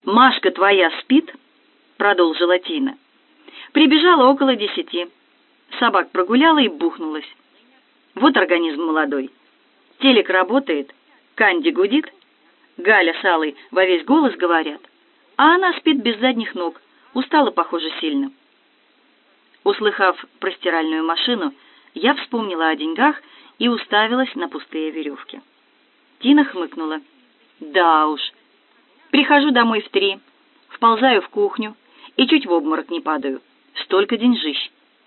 «Машка твоя спит?» — продолжила Тина. «Прибежала около 10. Собак прогуляла и бухнулась. Вот организм молодой. Телек работает, Канди гудит, Галя с Аллой во весь голос говорят, а она спит без задних ног, устала, похоже, сильно». Услыхав про стиральную машину, я вспомнила о деньгах и уставилась на пустые веревки. Тина хмыкнула. «Да уж. Прихожу домой в 3, вползаю в кухню и чуть в обморок не падаю. Столько деньжищ».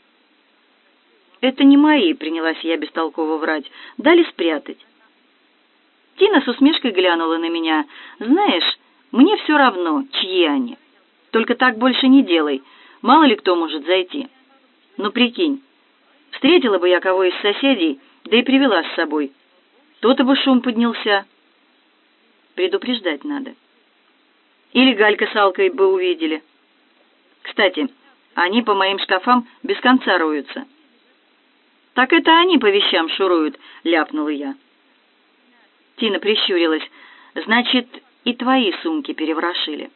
«Это не мои», — принялась я бестолково врать. «Дали спрятать». Тина с усмешкой глянула на меня. «Знаешь, мне все равно, чьи они. Только так больше не делай, мало ли кто может зайти. Ну, прикинь, встретила бы я кого из соседей, да и привела с собой. То-то бы шум поднялся. Предупреждать надо. Или Галька с Алкой бы увидели. Кстати, они по моим шкафам без конца роются». «Так это они по вещам шуруют», — ляпнула я. Тина прищурилась. «Значит, и твои сумки переворошили».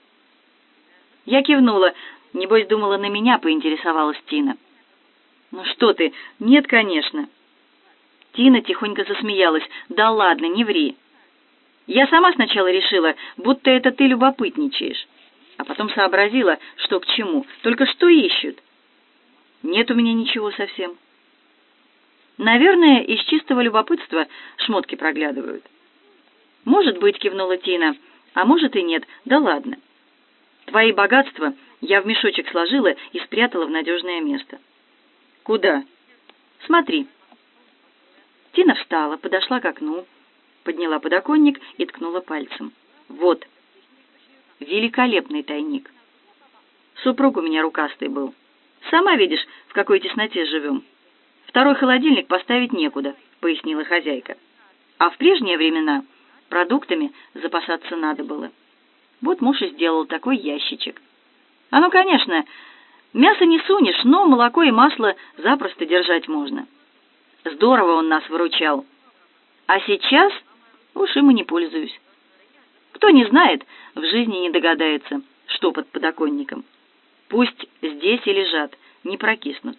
Я кивнула. Небось, думала, на меня поинтересовалась Тина. «Ну что ты? Нет, конечно». Тина тихонько засмеялась. «Да ладно, не ври. Я сама сначала решила, будто это ты любопытничаешь, а потом сообразила, что к чему. Только что ищут? Нет у меня ничего совсем». «Наверное, из чистого любопытства шмотки проглядывают». «Может быть», — кивнула Тина, — «а может и нет. Да ладно. Твои богатства я в мешочек сложила и спрятала в надежное место». «Куда?» «Смотри». Тина встала, подошла к окну, подняла подоконник и ткнула пальцем. «Вот. Великолепный тайник. Супруг у меня рукастый был. Сама видишь, в какой тесноте живем. Второй холодильник поставить некуда», — пояснила хозяйка. «А в прежние времена продуктами запасаться надо было. Вот муж и сделал такой ящичек. А ну, конечно, мясо не сунешь, но молоко и масло запросто держать можно. Здорово он нас выручал. А сейчас уж им и не пользуюсь. Кто не знает, в жизни не догадается, что под подоконником. Пусть здесь и лежат, не прокиснут».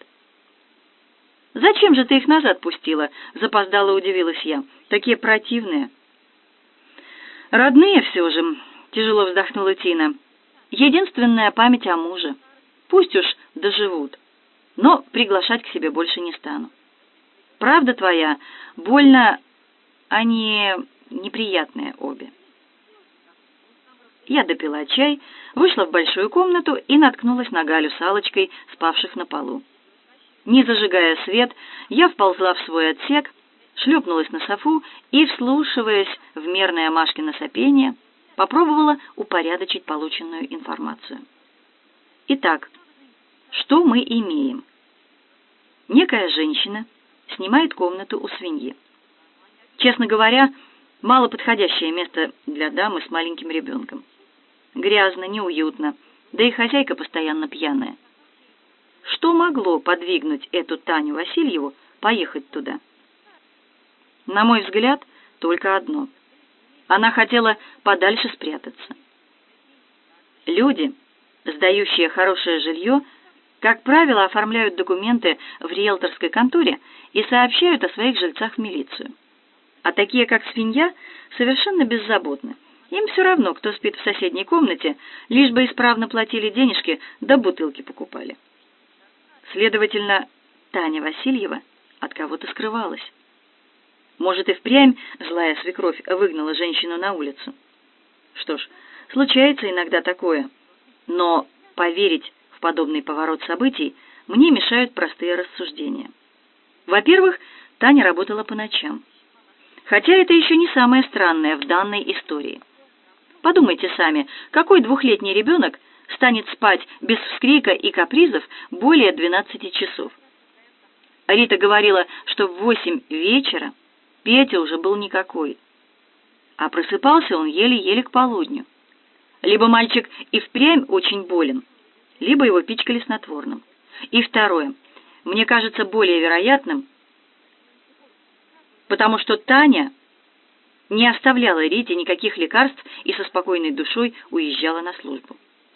«Зачем же ты их назад пустила?» — запоздало удивилась я. «Такие противные». «Родные все же», — тяжело вздохнула Тина. «Единственная память о муже. Пусть уж доживут, но приглашать к себе больше не стану. Правда твоя, больно они неприятные обе». Я допила чай, вышла в большую комнату и наткнулась на Галю с Аллочкой, спавших на полу. Не зажигая свет, я вползла в свой отсек, шлепнулась на софу и, вслушиваясь в мерное Машкино сопение, попробовала упорядочить полученную информацию. Итак, что мы имеем? Некая женщина снимает комнату у свиньи. Честно говоря, малоподходящее место для дамы с маленьким ребенком. Грязно, неуютно, да и хозяйка постоянно пьяная. Что могло подвигнуть эту Таню Васильеву поехать туда? На мой взгляд, только одно. Она хотела подальше спрятаться. Люди, сдающие хорошее жилье, как правило, оформляют документы в риэлторской конторе и сообщают о своих жильцах в милицию. А такие, как свинья, совершенно беззаботны. Им все равно, кто спит в соседней комнате, лишь бы исправно платили денежки, да бутылки покупали. Следовательно, Таня Васильева от кого-то скрывалась. Может, и впрямь злая свекровь выгнала женщину на улицу. Что ж, случается иногда такое, но поверить в подобный поворот событий мне мешают простые рассуждения. Во-первых, Таня работала по ночам. Хотя это еще не самое странное в данной истории. Подумайте сами, какой 2-летний ребенок станет спать без вскрика и капризов более 12 часов? Рита говорила, что в 8 вечера Петя уже был никакой, а просыпался он еле-еле к полудню. Либо мальчик и впрямь очень болен, либо его пичкали снотворным. И второе, мне кажется более вероятным, потому что Таня не оставляла Рите никаких лекарств и со спокойной душой уезжала на службу.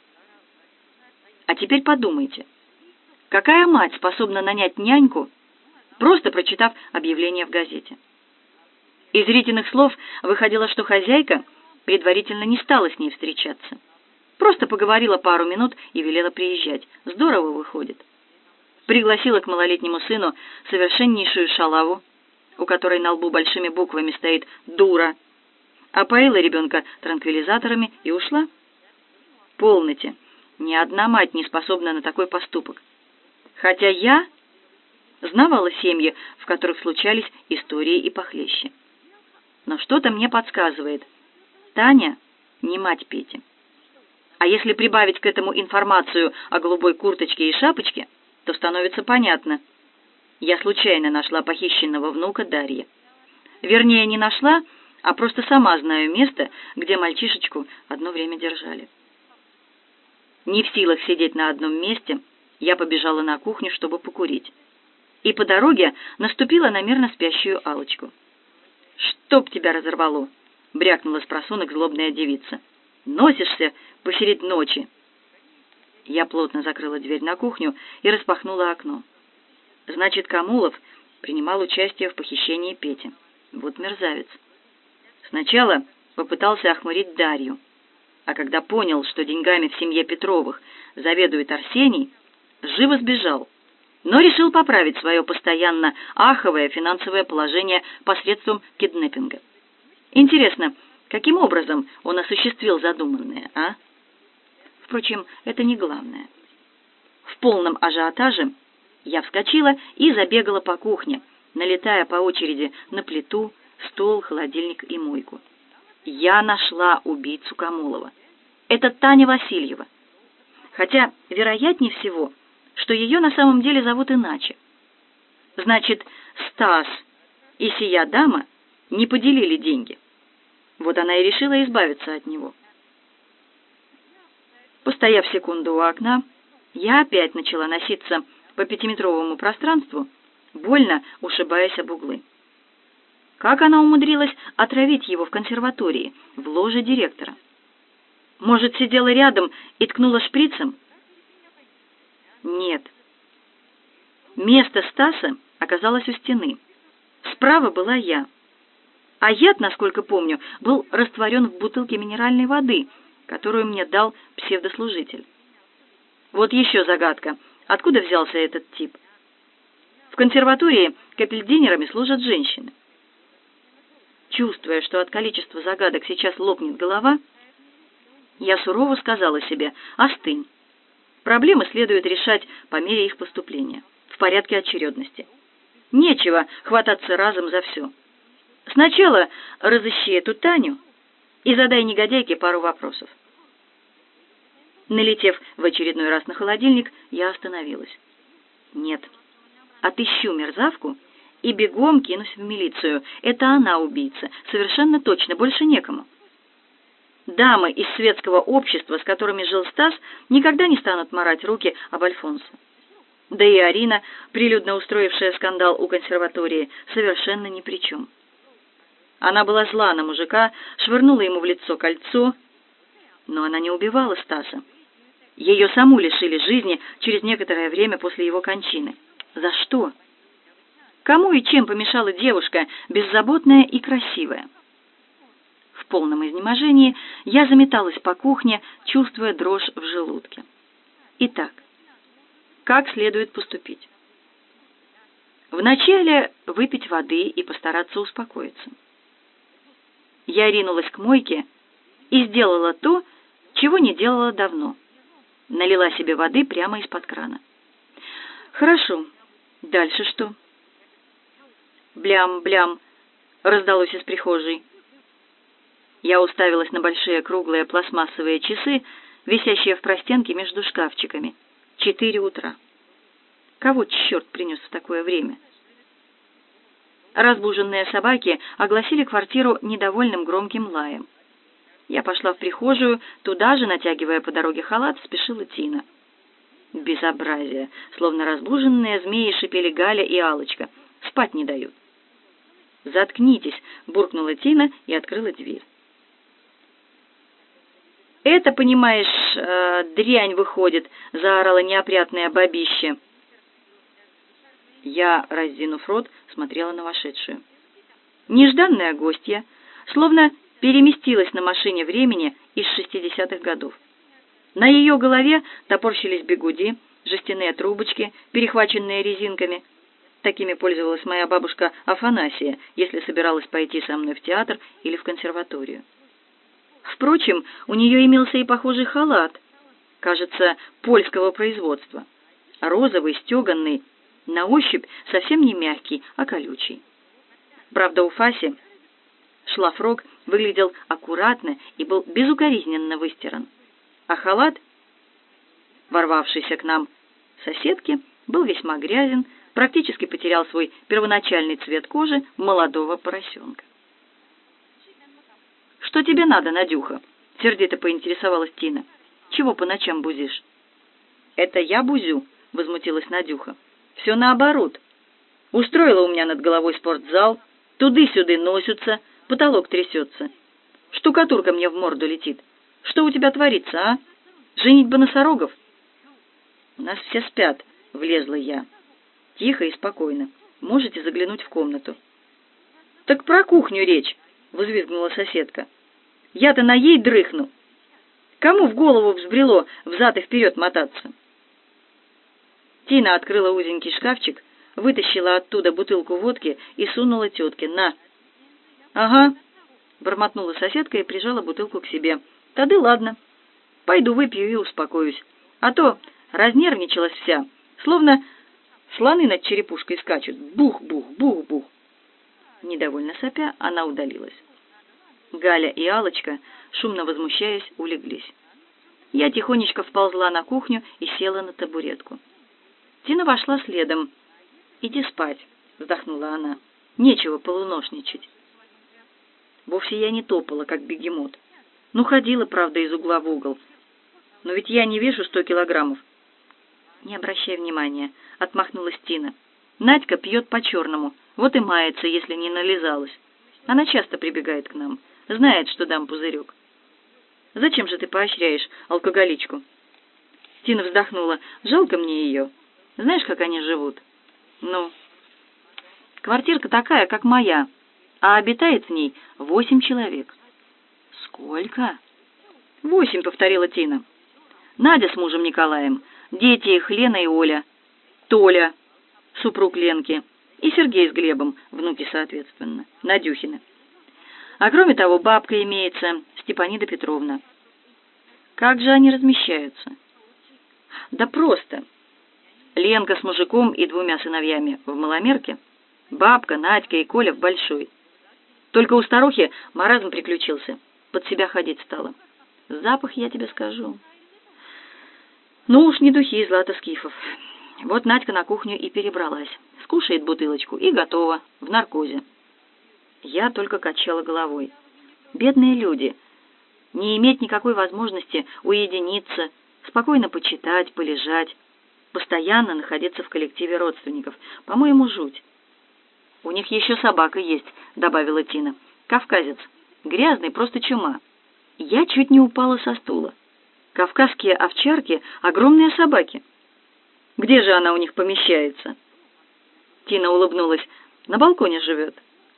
А теперь подумайте, какая мать способна нанять няньку, просто прочитав объявление в газете? Из Ритиных слов выходило, что хозяйка предварительно не стала с ней встречаться. Просто поговорила пару минут и велела приезжать. Здорово выходит. Пригласила к малолетнему сыну совершеннейшую шалаву, у которой на лбу большими буквами стоит «дура», опоила ребенка транквилизаторами и ушла. Полноте, ни одна мать не способна на такой поступок. Хотя я знавала семьи, в которых случались истории и похлеще. Но что-то мне подсказывает, Таня не мать Пети. А если прибавить к этому информацию о голубой курточке и шапочке, то становится понятно. Я случайно нашла похищенного внука Дарьи. Вернее, не нашла, а просто сама знаю место, где мальчишечку одно время держали. Не в силах сидеть на одном месте, я побежала на кухню, чтобы покурить. И по дороге наступила на мирно спящую Алочку. «Чтоб тебя разорвало!» — брякнула с просунок злобная девица. «Носишься посеред ночи!» Я плотно закрыла дверь на кухню и распахнула окно. Значит, Камулов принимал участие в похищении Пети. Вот мерзавец. Сначала попытался охмурить Дарью, а когда понял, что деньгами в семье Петровых заведует Арсений, живо сбежал, но решил поправить свое постоянно аховое финансовое положение посредством киднеппинга. Интересно, каким образом он осуществил задуманное, а? Впрочем, это не главное. В полном ажиотаже я вскочила и забегала по кухне, налетая по очереди на плиту, стол, холодильник и мойку. Я нашла убийцу Камулова. Это Таня Васильева. Хотя, вероятнее всего, что ее на самом деле зовут иначе. Значит, Стас и сия дама не поделили деньги. Вот она и решила избавиться от него. Постояв секунду у окна, я опять начала носиться по 5-метровому пространству, больно ушибаясь об углы. Как она умудрилась отравить его в консерватории, в ложе директора? Может, сидела рядом и ткнула шприцем? Нет. Место Стаса оказалось у стены. Справа была я. А яд, насколько помню, был растворен в бутылке минеральной воды, которую мне дал псевдослужитель. Вот еще загадка. Откуда взялся этот тип? В консерватории капельдинерами служат женщины. Чувствуя, что от количества загадок сейчас лопнет голова, я сурово сказала себе: остынь. Проблемы следует решать по мере их поступления, в порядке очередности. Нечего хвататься разом за все. Сначала разыщи эту Таню и задай негодяйке пару вопросов. Налетев в очередной раз на холодильник, я остановилась. Нет, отыщу мерзавку и бегом кинусь в милицию. Это она убийца, совершенно точно, больше некому. Дамы из светского общества, с которыми жил Стас, никогда не станут марать руки об Альфонсо. Да и Арина, прилюдно устроившая скандал у консерватории, совершенно ни при чем. Она была зла на мужика, швырнула ему в лицо кольцо, но она не убивала Стаса. Ее саму лишили жизни через некоторое время после его кончины. За что? Кому и чем помешала девушка, беззаботная и красивая? В полном изнеможении я заметалась по кухне, чувствуя дрожь в желудке. Итак, как следует поступить? Вначале выпить воды и постараться успокоиться. Я ринулась к мойке и сделала то, чего не делала давно. Налила себе воды прямо из-под крана. Хорошо. Дальше что? Блям-блям раздалось из прихожей. Я уставилась на большие круглые пластмассовые часы, висящие в простенке между шкафчиками. 4 утра. Кого черт принес в такое время? Разбуженные собаки огласили квартиру недовольным громким лаем. Я пошла в прихожую, туда же, натягивая по дороге халат, спешила Тина. Безобразие! Словно разбуженные змеи шипели Галя и Алочка. Спать не дают. «Заткнитесь!» — буркнула Тина и открыла дверь. «Это, понимаешь, дрянь выходит!» — заорала неопрятное бабище. Я, раздвинув рот, смотрела на вошедшую. Нежданная гостья словно переместилась на машине времени из 60-х годов. На ее голове топорщились бигуди, жестяные трубочки, перехваченные резинками. Такими пользовалась моя бабушка Афанасия, если собиралась пойти со мной в театр или в консерваторию. Впрочем, у нее имелся и похожий халат, кажется, польского производства, розовый, стеганый, на ощупь совсем не мягкий, а колючий. Правда, у Фаси шлафрок выглядел аккуратно и был безукоризненно выстиран, а халат, ворвавшийся к нам соседки, был весьма грязен, практически потерял свой первоначальный цвет кожи молодого поросенка. «Что тебе надо, Надюха?» — сердито поинтересовалась Тина. «Чего по ночам бузишь?» «Это я бузю?» — возмутилась Надюха. «Все наоборот. Устроила у меня над головой спортзал, туды-сюды носятся, потолок трясется. Штукатурка мне в морду летит. Что у тебя творится, а? Женитьба носорогов?» «У нас все спят», — влезла я. «Тихо и спокойно. Можете заглянуть в комнату». «Так про кухню речь», — взвизгнула соседка. «Я-то на ей дрыхну. Кому в голову взбрело взад и вперед мотаться?» Тина открыла узенький шкафчик, вытащила оттуда бутылку водки и сунула тетке. «На!» «Ага», — бормотнула соседка и прижала бутылку к себе. «Тады ладно. Пойду выпью и успокоюсь. А то разнервничалась вся, словно слоны над черепушкой скачут. Бух-бух, бух-бух». Недовольно сопя, она удалилась. Галя и Алочка, шумно возмущаясь, улеглись. Я тихонечко вползла на кухню и села на табуретку. Тина вошла следом. «Иди спать», — вздохнула она. «Нечего полуношничать». Вовсе я не топала, как бегемот. Ну, ходила, правда, из угла в угол. Но ведь я не вешу 100 килограммов. «Не обращай внимания», — отмахнулась Тина. «Надька пьет по-черному, вот и мается, если не нализалась. Она часто прибегает к нам, знает, что дам пузырек». «Зачем же ты поощряешь алкоголичку?» Тина вздохнула. «Жалко мне ее. Знаешь, как они живут?» «Ну?» «Квартирка такая, как моя, а обитает в ней 8 человек». «Сколько?» «8», — повторила Тина. «Надя с мужем Николаем, дети их Лена и Оля, Толя, супруг Ленки, и Сергей с Глебом, внуки соответственно, Надюхины. А кроме того, бабка имеется, Степанида Петровна». «Как же они размещаются?» «Да просто. Ленка с мужиком и 2 сыновьями в маломерке, бабка, Надька и Коля в большой. Только у старухи маразм приключился, под себя ходить стала. Запах, я тебе скажу. Ну уж не духи из Злата Скифов. Вот Надька на кухню и перебралась. Скушает бутылочку и готова, в наркозе». Я только качала головой. Бедные люди. Не иметь никакой возможности уединиться, спокойно почитать, полежать, постоянно находиться в коллективе родственников. По-моему, жуть. «У них еще собака есть», — добавила Тина. «Кавказец. Грязный, просто чума». Я чуть не упала со стула. Кавказские овчарки — огромные собаки. Где же она у них помещается? Тина улыбнулась. «На балконе живет».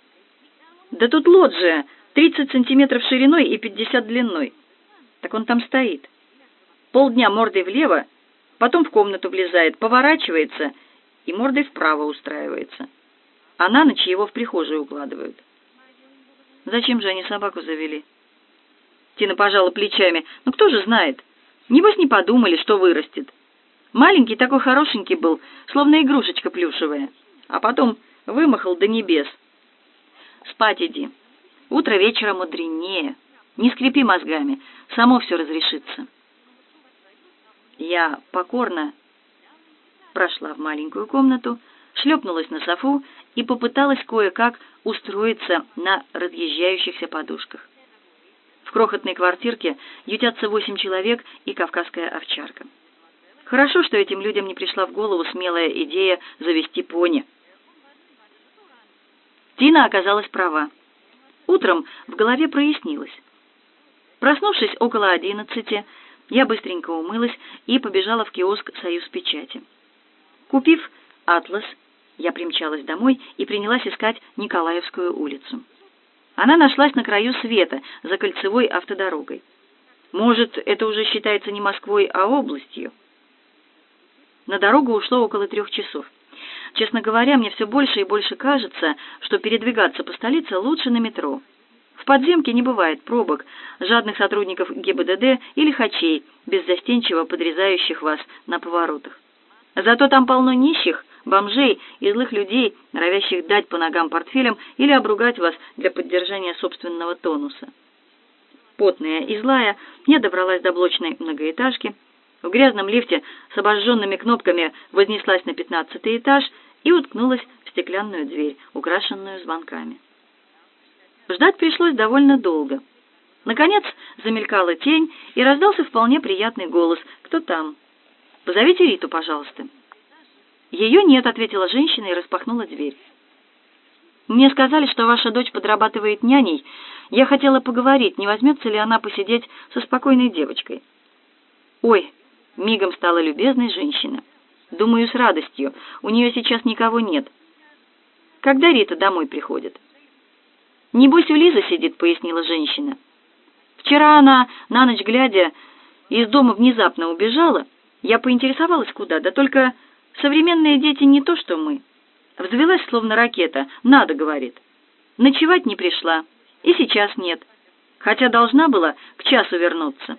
«Да тут лоджия, 30 сантиметров шириной и 50 длиной. Так он там стоит. Полдня мордой влево, потом в комнату влезает, поворачивается и мордой вправо устраивается. А на ночь его в прихожую укладывают». «Зачем же они собаку завели?» Тина пожала плечами. «Ну кто же знает? Небось не подумали, что вырастет. Маленький такой хорошенький был, словно игрушечка плюшевая. А потом вымахал до небес. Спать иди. Утро вечера мудренее. Не скрипи мозгами, само все разрешится». Я покорно прошла в маленькую комнату, шлепнулась на софу и попыталась кое-как устроиться на разъезжающихся подушках. В крохотной квартирке ютятся 8 человек и кавказская овчарка. Хорошо, что этим людям не пришла в голову смелая идея завести пони. Тина оказалась права. Утром в голове прояснилось. Проснувшись около 11, я быстренько умылась и побежала в киоск «Союзпечати». Купив «Атлас», я примчалась домой и принялась искать Николаевскую улицу. Она нашлась на краю света, за кольцевой автодорогой. Может, это уже считается не Москвой, а областью? На дорогу ушло около 3 часов. Честно говоря, мне все больше и больше кажется, что передвигаться по столице лучше на метро. В подземке не бывает пробок, жадных сотрудников ГИБДД или хачей, беззастенчиво подрезающих вас на поворотах. Зато там полно нищих, бомжей и злых людей, норовящих дать по ногам портфелям или обругать вас для поддержания собственного тонуса. Потная и злая, я добралась до блочной многоэтажки, в грязном лифте с обожженными кнопками вознеслась на 15-й этаж и уткнулась в стеклянную дверь, украшенную звонками. Ждать пришлось довольно долго. Наконец замелькала тень, и раздался вполне приятный голос. «Кто там?» «Позовите Риту, пожалуйста». «Ее нет», — ответила женщина и распахнула дверь. «Мне сказали, что ваша дочь подрабатывает няней. Я хотела поговорить, не возьмется ли она посидеть со спокойной девочкой». «Ой», — мигом стала любезной женщина. «Думаю, с радостью. У нее сейчас никого нет. Когда Рита домой приходит?» «Небось, у Лизы сидит», — пояснила женщина. «Вчера она, на ночь глядя, из дома внезапно убежала. Я поинтересовалась, куда, да только современные дети не то, что мы. Взвелась, словно ракета. Надо, говорит. Ночевать не пришла. И сейчас нет. Хотя должна была к часу вернуться».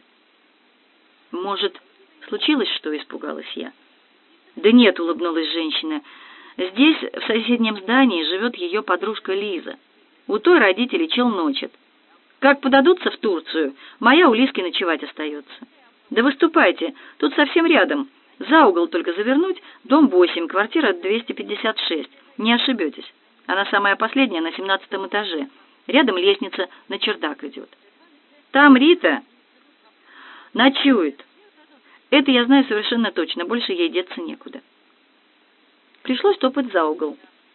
«Может, случилось что?» — испугалась я. «Да нет», — улыбнулась женщина. «Здесь, в соседнем здании, живет ее подружка Лиза. У той родители челночат. Как подадутся в Турцию, моя у Лизки ночевать остается. Да выступайте, тут совсем рядом. За угол только завернуть, дом 8, квартира 256. Не ошибетесь. Она самая последняя, на 17-м этаже. Рядом лестница на чердак идет. Там Рита ночует. Это я знаю совершенно точно, больше ей деться некуда». Пришлось топать за угол.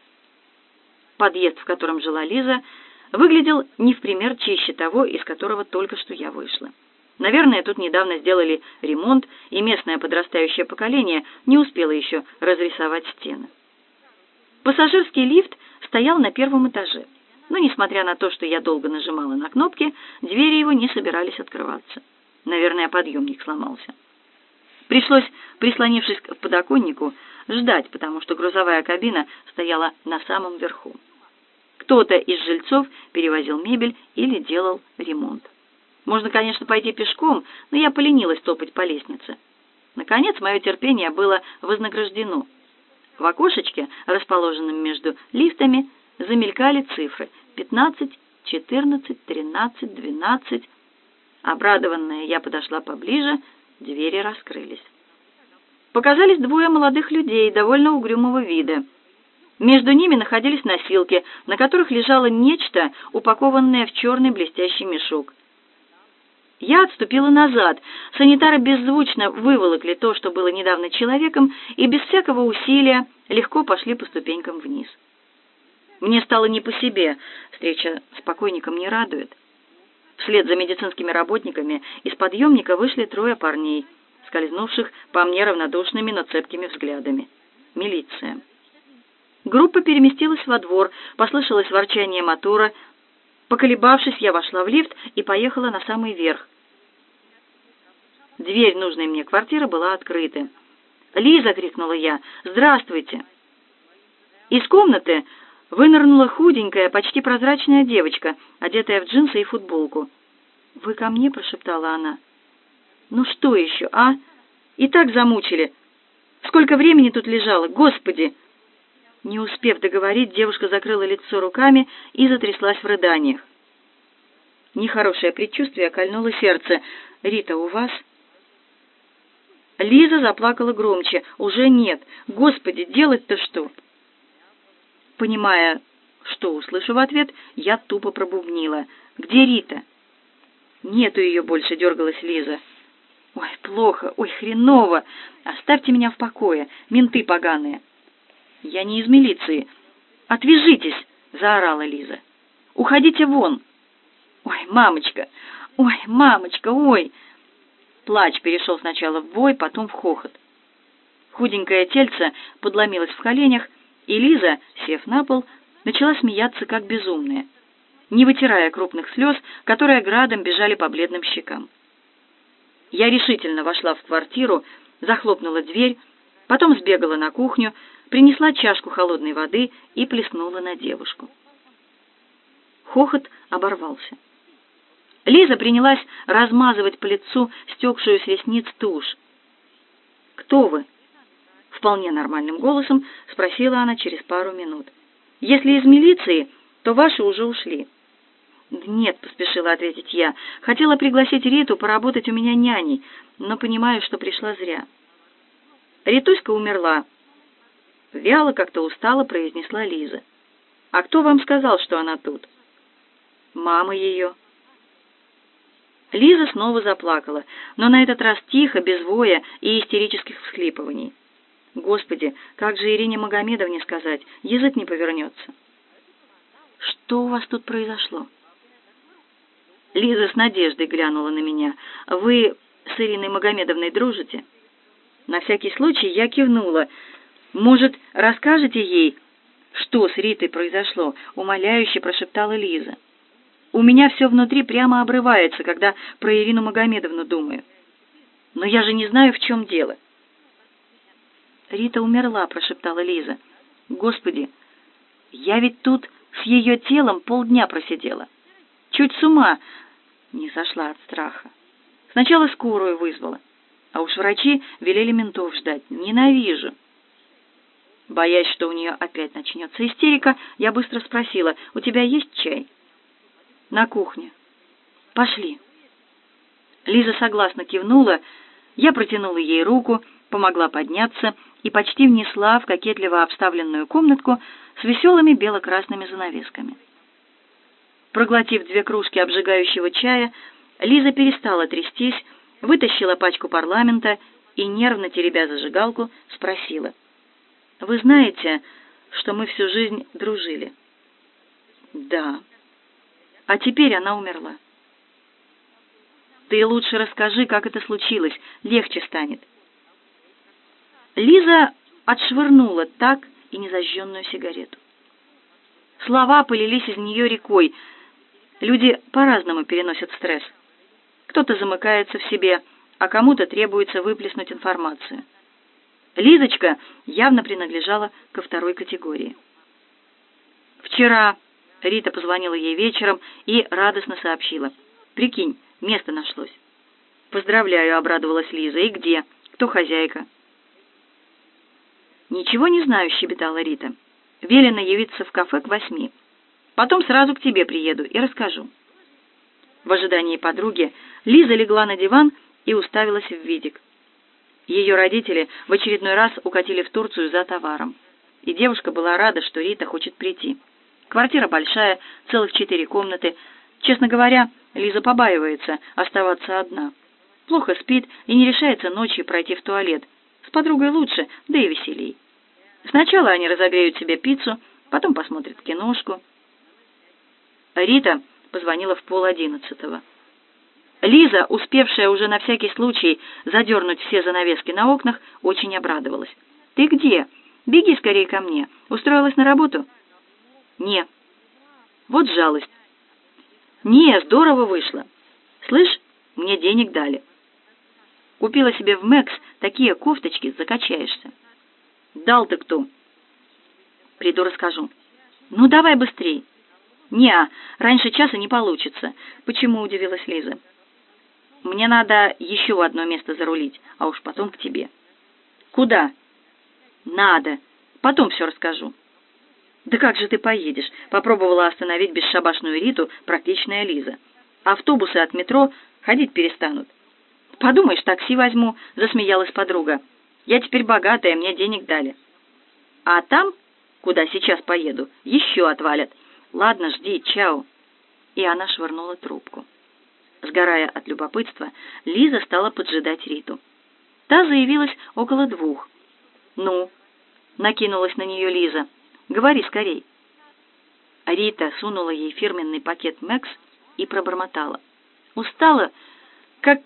Подъезд, в котором жила Лиза, выглядел не в пример чище того, из которого только что я вышла. Наверное, тут недавно сделали ремонт, и местное подрастающее поколение не успело еще разрисовать стены. Пассажирский лифт стоял на 1-м этаже, но, несмотря на то, что я долго нажимала на кнопки, двери его не собирались открываться. Наверное, подъемник сломался. Пришлось, прислонившись к подоконнику, ждать, потому что грузовая кабина стояла на самом верху. Кто-то из жильцов перевозил мебель или делал ремонт. Можно, конечно, пойти пешком, но я поленилась топать по лестнице. Наконец, мое терпение было вознаграждено. В окошечке, расположенном между лифтами, замелькали цифры: 15, 14, 13, 12. Обрадованная, я подошла поближе, двери раскрылись. Показались 2 молодых людей довольно угрюмого вида. Между ними находились носилки, на которых лежало нечто, упакованное в черный блестящий мешок. Я отступила назад. Санитары беззвучно выволокли то, что было недавно человеком, и без всякого усилия легко пошли по ступенькам вниз. Мне стало не по себе. Встреча с покойником не радует. Вслед за медицинскими работниками из подъемника вышли 3 парней, скользнувших по мне равнодушными, но цепкими взглядами. Милиция. Группа переместилась во двор, послышалось ворчание мотора. Поколебавшись, я вошла в лифт и поехала на самый верх. Дверь нужной мне квартиры была открыта. «Лиза!» — крикнула я. «Здравствуйте!» Из комнаты вынырнула худенькая, почти прозрачная девочка, одетая в джинсы и футболку. «Вы ко мне?» — прошептала она. «Ну что еще, а? И так замучили. Сколько времени тут лежала, Господи!» Не успев договорить, девушка закрыла лицо руками и затряслась в рыданиях. Нехорошее предчувствие кольнуло сердце. «Рита, у вас?» Лиза заплакала громче. «Уже нет. Господи, делать-то что?» Понимая, что услышу в ответ, я тупо пробубнила. «Где Рита?» «Нету ее больше», — дергалась Лиза. «Ой, плохо, ой, хреново. Оставьте меня в покое, менты поганые». «Я не из милиции. Отвяжитесь!» заорала Лиза. «Уходите вон!» «Ой, мамочка! Ой, мамочка! Ой!» Плач перешел сначала в вой, потом в хохот. Худенькое тельце подломилось в коленях, и Лиза, сев на пол, начала смеяться как безумная, не вытирая крупных слез, которые градом бежали по бледным щекам. Я решительно вошла в квартиру, захлопнула дверь, потом сбегала на кухню, принесла чашку холодной воды и плеснула на девушку. Хохот оборвался. Лиза принялась размазывать по лицу стекшую с ресниц тушь. «Кто вы?» — вполне нормальным голосом спросила она через пару минут. «Если из милиции, то ваши уже ушли». «Нет», — поспешила ответить я, — «хотела пригласить Риту поработать у меня няней, но понимаю, что пришла зря». «Ритуська умерла», — вяло, как-то устало произнесла Лиза. «А кто вам сказал, что она тут?» «Мама ее». Лиза снова заплакала, но на этот раз тихо, без воя и истерических всхлипываний. Господи, как же Ирине Магомедовне сказать, язык не повернется. «Что у вас тут произошло?» Лиза с надеждой глянула на меня. «Вы с Ириной Магомедовной дружите?» На всякий случай я кивнула. «Может, расскажете ей, что с Ритой произошло?» — умоляюще прошептала Лиза. «У меня все внутри прямо обрывается, когда про Ирину Магомедовну думаю. Но я же не знаю, в чем дело». «Рита умерла», — прошептала Лиза. «Господи, я ведь тут с ее телом полдня просидела. Чуть с ума не сошла от страха. Сначала скорую вызвала, а уж врачи велели ментов ждать. Ненавижу». Боясь, что у нее опять начнется истерика, я быстро спросила: «У тебя есть чай?» «На кухне». «Пошли». Лиза согласно кивнула, я протянула ей руку, помогла подняться и почти внесла в кокетливо обставленную комнатку с веселыми бело-красными занавесками. Проглотив 2 кружки обжигающего чая, Лиза перестала трястись, вытащила пачку парламента и, нервно теребя зажигалку, спросила: «Вы знаете, что мы всю жизнь дружили?» «Да». «А теперь она умерла». «Ты лучше расскажи, как это случилось, легче станет». Лиза отшвырнула так и незажженную сигарету. Слова полились из нее рекой. Люди по-разному переносят стресс. Кто-то замыкается в себе, а кому-то требуется выплеснуть информацию. Лизочка явно принадлежала ко второй категории. Вчера Рита позвонила ей вечером и радостно сообщила: «Прикинь, место нашлось». «Поздравляю», — обрадовалась Лиза. «И где? Кто хозяйка?» «Ничего не знаю», — щебетала Рита. «Велено явиться в кафе к 8. Потом сразу к тебе приеду и расскажу». В ожидании подруги Лиза легла на диван и уставилась в видик. Ее родители в очередной раз укатили в Турцию за товаром, и девушка была рада, что Рита хочет прийти. Квартира большая, целых 4 комнаты. Честно говоря, Лиза побаивается оставаться одна. Плохо спит и не решается ночью пройти в туалет. С подругой лучше, да и веселей. Сначала они разогреют себе пиццу, потом посмотрят киношку. Рита позвонила в 10:30. Лиза, успевшая уже на всякий случай задернуть все занавески на окнах, очень обрадовалась. «Ты где? Беги скорее ко мне. Устроилась на работу?» «Не». «Вот жалость». «Не, здорово вышло. Слышь, мне денег дали. Купила себе в Мэкс такие кофточки, закачаешься». «Дал ты кто?» «Приду, расскажу». «Ну, давай быстрей». «Не, раньше часа не получится». «Почему?» — удивилась Лиза. «Мне надо еще в одно место зарулить, а уж потом к тебе». «Куда?» «Надо. Потом все расскажу». «Да как же ты поедешь?» — попробовала остановить бесшабашную Риту практичная Лиза. «Автобусы от метро ходить перестанут». «Подумаешь, такси возьму», — засмеялась подруга. «Я теперь богатая, мне денег дали». «А там, куда сейчас поеду, еще отвалят. Ладно, жди, чао». И она швырнула трубку. Сгорая от любопытства, Лиза стала поджидать Риту. Та заявилась около 2. «Ну?» — накинулась на нее Лиза. «Говори скорей». Рита сунула ей фирменный пакет «Мэкс» и пробормотала. Устала, как...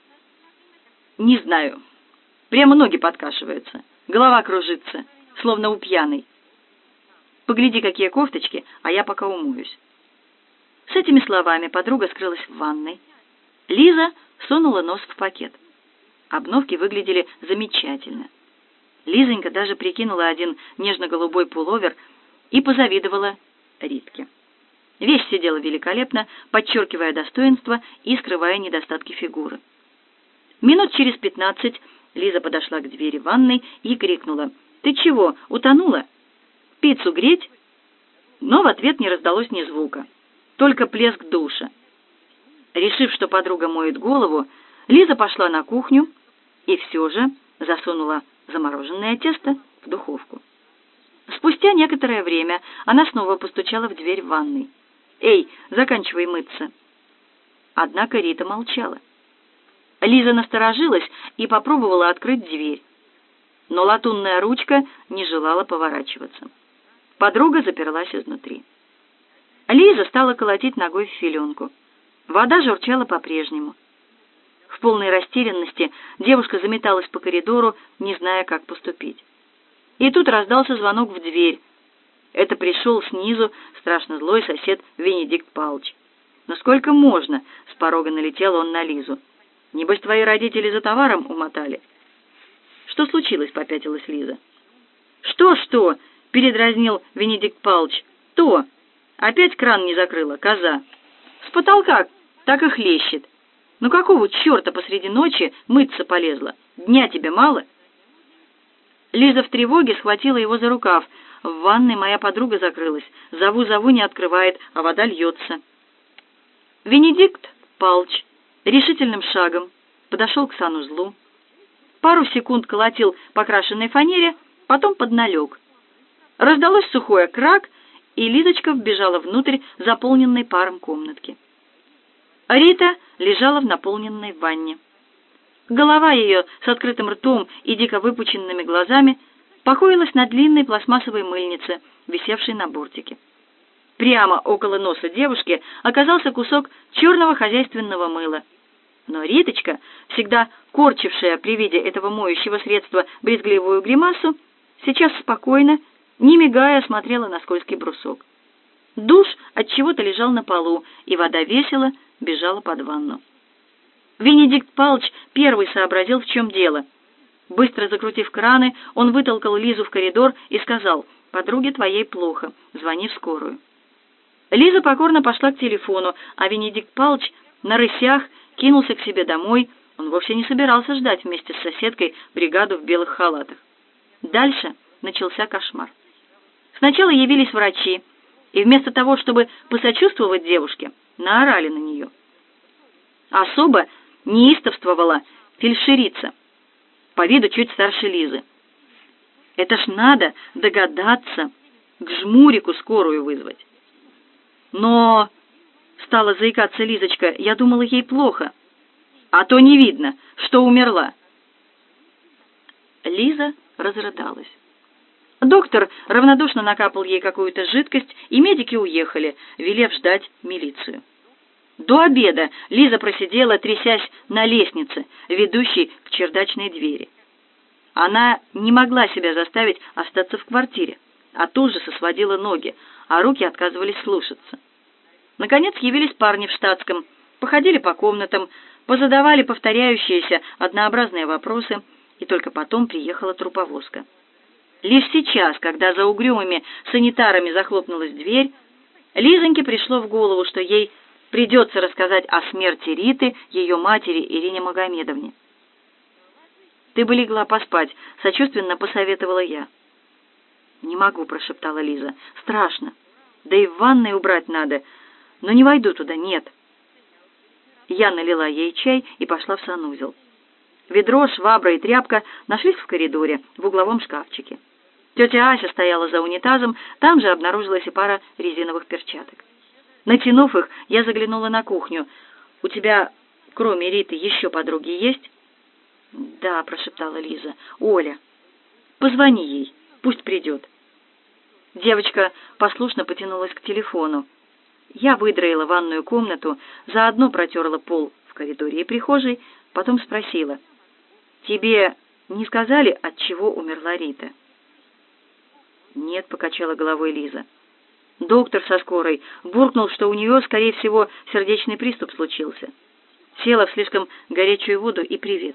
не знаю. Прямо ноги подкашиваются, голова кружится, словно у пьяной. Погляди, какие кофточки, а я пока умоюсь. С этими словами подруга скрылась в ванной. Лиза сунула нос в пакет. Обновки выглядели замечательно. Лизонька даже прикинула один нежно-голубой пуловер и позавидовала Ритке. Вещь сидела великолепно, подчеркивая достоинства и скрывая недостатки фигуры. Минут через 15 Лиза подошла к двери ванной и крикнула: «Ты чего, утонула? Пиццу греть?» Но в ответ не раздалось ни звука, только плеск душа. Решив, что подруга моет голову, Лиза пошла на кухню и все же засунула замороженное тесто в духовку. Спустя некоторое время она снова постучала в дверь ванной. «Эй, заканчивай мыться!» Однако Рита молчала. Лиза насторожилась и попробовала открыть дверь, но латунная ручка не желала поворачиваться. Подруга заперлась изнутри. Лиза стала колотить ногой в филенку. Вода журчала по-прежнему. В полной растерянности девушка заметалась по коридору, не зная, как поступить. И тут раздался звонок в дверь. Это пришел снизу страшно злой сосед Венедикт Палыч. «Но сколько можно?» — с порога налетел он на Лизу. «Небось, твои родители за товаром умотали?» «Что случилось?» — попятилась Лиза. «Что?» — передразнил Венедикт Палыч. «То! Опять кран не закрыла, коза. С потолка так и хлещет. Ну какого черта посреди ночи мыться полезла? Дня тебе мало?» Лиза в тревоге схватила его за рукав. «В ванной моя подруга закрылась. Зову, не открывает, а вода льется». Венедикт Палыч решительным шагом подошел к санузлу. Пару секунд колотил по крашенной фанере, потом подналег. Раздалось сухое крак, и Лизочка вбежала внутрь заполненной паром комнатки. Рита лежала в наполненной ванне. Голова ее с открытым ртом и дико выпученными глазами покоилась на длинной пластмассовой мыльнице, висевшей на бортике. Прямо около носа девушки оказался кусок черного хозяйственного мыла. Но Риточка, всегда корчившая при виде этого моющего средства брезгливую гримасу, сейчас спокойно, не мигая, смотрела на скользкий брусок. Душ отчего-то лежал на полу, и вода весело бежала под ванну. Венедикт Палыч первый сообразил, в чем дело. Быстро закрутив краны, он вытолкал Лизу в коридор и сказал: «Подруге твоей плохо, звони в скорую». Лиза покорно пошла к телефону, а Венедикт Палыч на рысях кинулся к себе домой. Он вовсе не собирался ждать вместе с соседкой бригаду в белых халатах. Дальше начался кошмар. Сначала явились врачи, и вместо того, чтобы посочувствовать девушке, наорали на нее. Особо неистовствовала фельдшерица, по виду чуть старше Лизы. Это ж надо догадаться к жмурику скорую вызвать. Но, стала заикаться Лизочка, я думала, ей плохо. А то не видно, что умерла. Лиза разрыдалась. Доктор равнодушно накапал ей какую-то жидкость, и медики уехали, велев ждать милицию. До обеда Лиза просидела, трясясь на лестнице, ведущей к чердачной двери. Она не могла себя заставить остаться в квартире. От ужаса сводила ноги, а руки отказывались слушаться. Наконец явились парни в штатском, походили по комнатам, позадавали повторяющиеся однообразные вопросы, и только потом приехала труповозка. Лишь сейчас, когда за угрюмыми санитарами захлопнулась дверь, Лизоньке пришло в голову, что ей придется рассказать о смерти Риты ее матери Ирине Магомедовне. «Ты бы легла поспать», — сочувственно посоветовала я. «Не могу», — прошептала Лиза. «Страшно. Да и в ванной убрать надо. Но не войду туда, нет». Я налила ей чай и пошла в санузел. Ведро, швабра и тряпка нашлись в коридоре, в угловом шкафчике. Тетя Ася стояла за унитазом, там же обнаружилась и пара резиновых перчаток. Натянув их, я заглянула на кухню. «У тебя, кроме Риты, еще подруги есть?» «Да», — прошептала Лиза. «Оля. Позвони ей, пусть придет». Девочка послушно потянулась к телефону. Я выдроила ванную комнату, заодно протерла пол в коридоре и прихожей, потом спросила: «Тебе не сказали, от чего умерла Рита?» «Нет», — покачала головой Лиза. «Доктор со скорой буркнул, что у нее, скорее всего, сердечный приступ случился. Села в слишком горячую воду и привет».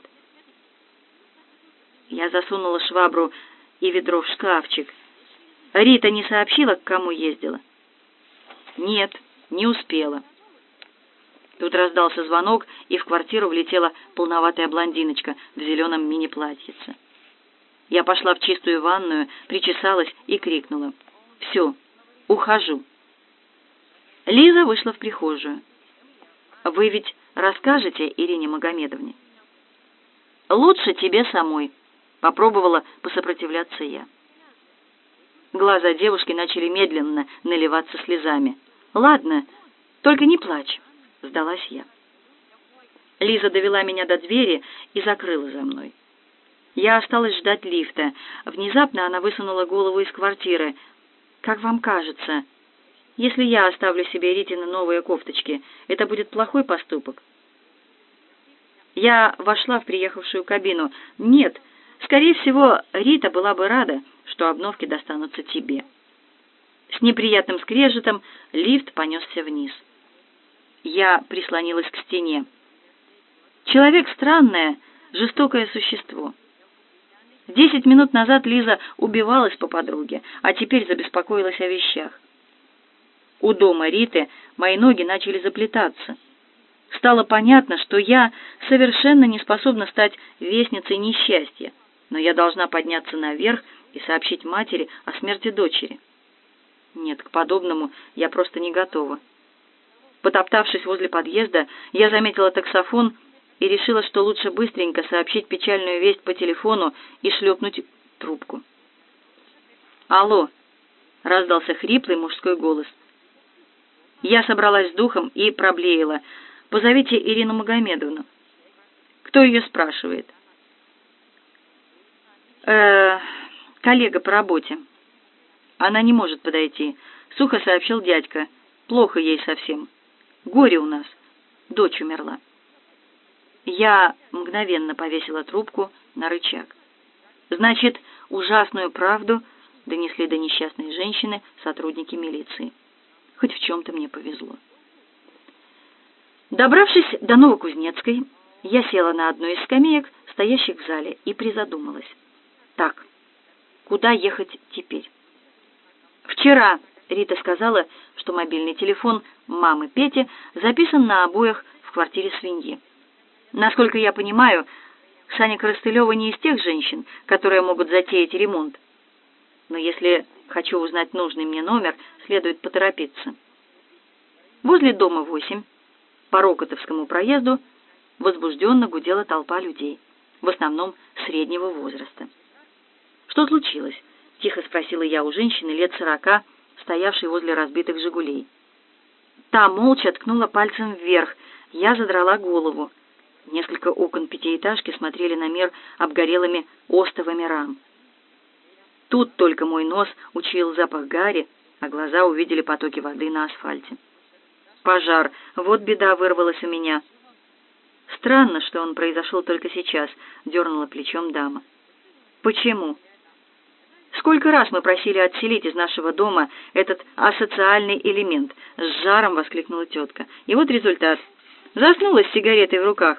Я засунула швабру и ведро в шкафчик. «Рита не сообщила, к кому ездила?» «Нет, не успела». Тут раздался звонок, и в квартиру влетела полноватая блондиночка в зеленом мини-платьице. Я пошла в чистую ванную, причесалась и крикнула: «Все, ухожу». Лиза вышла в прихожую. «Вы ведь расскажете Ирине Магомедовне?» «Лучше тебе самой», — попробовала посопротивляться я. Глаза девушки начали медленно наливаться слезами. «Ладно, только не плачь», — сдалась я. Лиза довела меня до двери и закрыла за мной. Я осталась ждать лифта. Внезапно она высунула голову из квартиры. «Как вам кажется, если я оставлю себе Ритины новые кофточки, это будет плохой поступок?» Я вошла в приехавшую кабину. «Нет, скорее всего, Рита была бы рада, что обновки достанутся тебе». С неприятным скрежетом лифт понесся вниз. Я прислонилась к стене. Человек — странное, жестокое существо. 10 минут назад Лиза убивалась по подруге, а теперь забеспокоилась о вещах. У дома Риты мои ноги начали заплетаться. Стало понятно, что я совершенно не способна стать вестницей несчастья, но я должна подняться наверх и сообщить матери о смерти дочери. Нет, к подобному я просто не готова. Потоптавшись возле подъезда, я заметила таксофон и решила, что лучше быстренько сообщить печальную весть по телефону и шлепнуть трубку. «Алло!» — раздался хриплый мужской голос. Я собралась с духом и проблеяла: «Позовите Ирину Магомедовну». «Кто ее спрашивает?» Коллега по работе». «Она не может подойти», — сухо сообщил дядька. «Плохо ей совсем. Горе у нас. Дочь умерла». Я мгновенно повесила трубку на рычаг. Значит, ужасную правду донесли до несчастной женщины сотрудники милиции. Хоть в чем-то мне повезло. Добравшись до Новокузнецкой, я села на одну из скамеек, стоящих в зале, и призадумалась. Так, куда ехать теперь? Вчера Рита сказала, что мобильный телефон мамы Пети записан на обоях в квартире свиньи. Насколько я понимаю, Саня Коростылева не из тех женщин, которые могут затеять ремонт. Но если хочу узнать нужный мне номер, следует поторопиться. Возле дома 8, по Рокотовскому проезду, возбужденно гудела толпа людей, в основном среднего возраста. «Что случилось?» — тихо спросила я у женщины лет 40, стоявшей возле разбитых «Жигулей». Та молча ткнула пальцем вверх. Я задрала голову. Несколько окон пятиэтажки смотрели на мир обгорелыми остовами рам. Тут только мой нос учуял запах гари, а глаза увидели потоки воды на асфальте. Пожар. Вот беда вырвалась у меня. Странно, что он произошел только сейчас, дернула плечом дама. Почему? Сколько раз мы просили отселить из нашего дома этот асоциальный элемент, с жаром воскликнула тетка. И вот результат. Заснула с сигаретой в руках.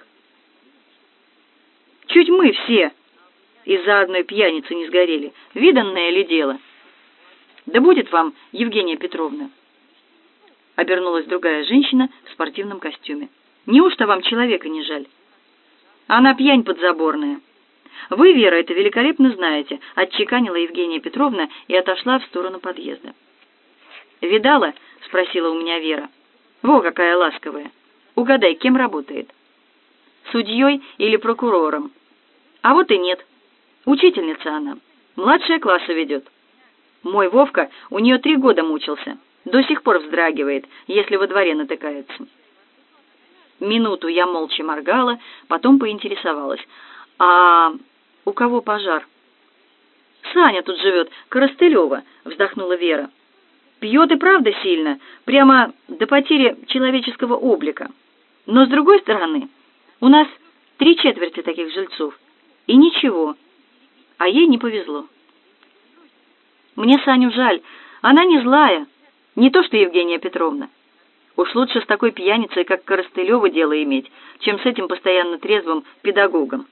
Чуть мы все из-за одной пьяницы не сгорели. Виданное ли дело? Да будет вам, Евгения Петровна. Обернулась другая женщина в спортивном костюме. Неужто вам человека не жаль? Она пьянь подзаборная. Вы, Вера, это великолепно знаете, отчеканила Евгения Петровна и отошла в сторону подъезда. «Видала?» — спросила у меня Вера. «Во, какая ласковая. Угадай, кем работает? Судьей или прокурором?» «А вот и нет. Учительница она. Младшие классы ведет. Мой Вовка у нее 3 года мучился. До сих пор вздрагивает, если во дворе натыкается». Минуту я молча моргала, потом поинтересовалась. «А у кого пожар?» Саня тут живет, Коростылева», — вздохнула Вера. «Пьет и правда сильно, прямо до потери человеческого облика. Но, с другой стороны, у нас 3/4 таких жильцов. И ничего. А ей не повезло». «Мне Саню жаль. Она не злая. Не то что Евгения Петровна. Уж лучше с такой пьяницей, как Коростылева, дело иметь, чем с этим постоянно трезвым педагогом».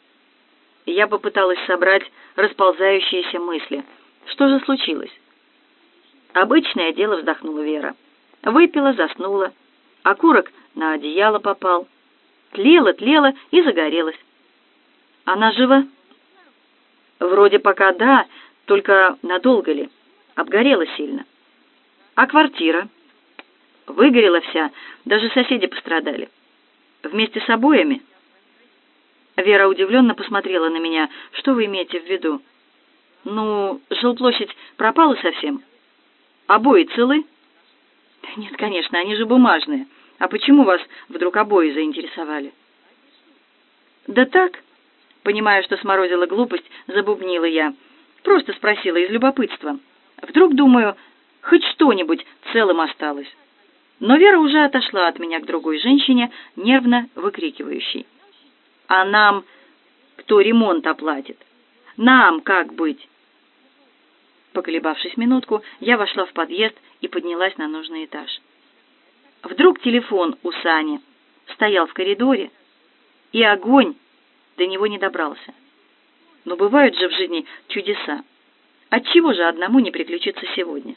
Я попыталась собрать расползающиеся мысли. Что же случилось? «Обычное дело», — вздохнула Вера. «Выпила, заснула. Окурок на одеяло попал. Тлела, тлела и загорелась». «Она жива?» «Вроде пока да, только надолго ли? Обгорела сильно». «А квартира?» «Выгорела вся, даже соседи пострадали». «Вместе с обоями?» Вера удивленно посмотрела на меня. «Что вы имеете в виду?» «Ну, жилплощадь пропала совсем. Обои целы?» «Нет, конечно, они же бумажные. А почему вас вдруг обои заинтересовали?» «Да так», понимая, что сморозила глупость, забубнила я. Просто спросила из любопытства. Вдруг, думаю, хоть что-нибудь целым осталось. Но Вера уже отошла от меня к другой женщине, нервно выкрикивающей: «А нам кто ремонт оплатит? Нам как быть?» Поколебавшись минутку, я вошла в подъезд и поднялась на нужный этаж. Вдруг телефон у Сани стоял в коридоре, и огонь до него не добрался. Но бывают же в жизни чудеса. Отчего же одному не приключиться сегодня?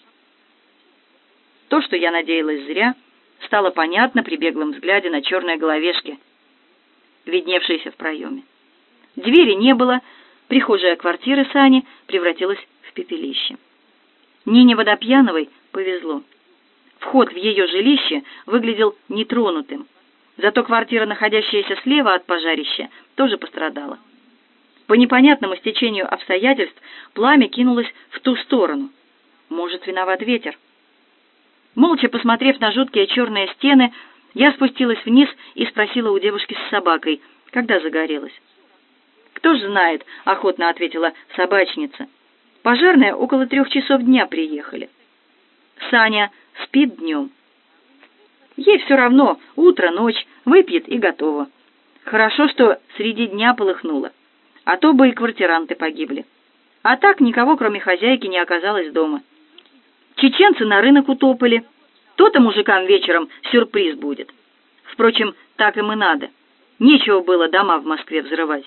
То, что я надеялась зря, стало понятно при беглом взгляде на черные головешки, видневшиеся в проеме. Двери не было, прихожая квартиры Сани превратилась в пепелище. Нине Водопьяновой повезло. Вход в ее жилище выглядел нетронутым, зато квартира, находящаяся слева от пожарища, тоже пострадала. По непонятному стечению обстоятельств пламя кинулось в ту сторону. Может, виноват ветер? Молча посмотрев на жуткие черные стены, я спустилась вниз и спросила у девушки с собакой, когда загорелась. «Кто ж знает», — охотно ответила собачница. «Пожарные около 3 часов дня приехали. Саня спит днем. Ей все равно, утро, ночь, выпьет и готово. Хорошо, что среди дня полыхнуло, а то бы и квартиранты погибли. А так никого, кроме хозяйки, не оказалось дома. Чеченцы на рынок утопали. То-то мужикам вечером сюрприз будет. Впрочем, так им и надо. Нечего было дома в Москве взрывать».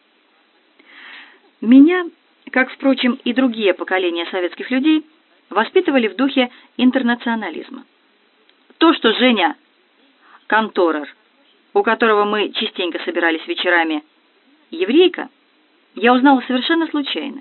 Меня, как, впрочем, и другие поколения советских людей, воспитывали в духе интернационализма. То, что Женя Конторер, у которого мы частенько собирались вечерами, еврейка, я узнала совершенно случайно.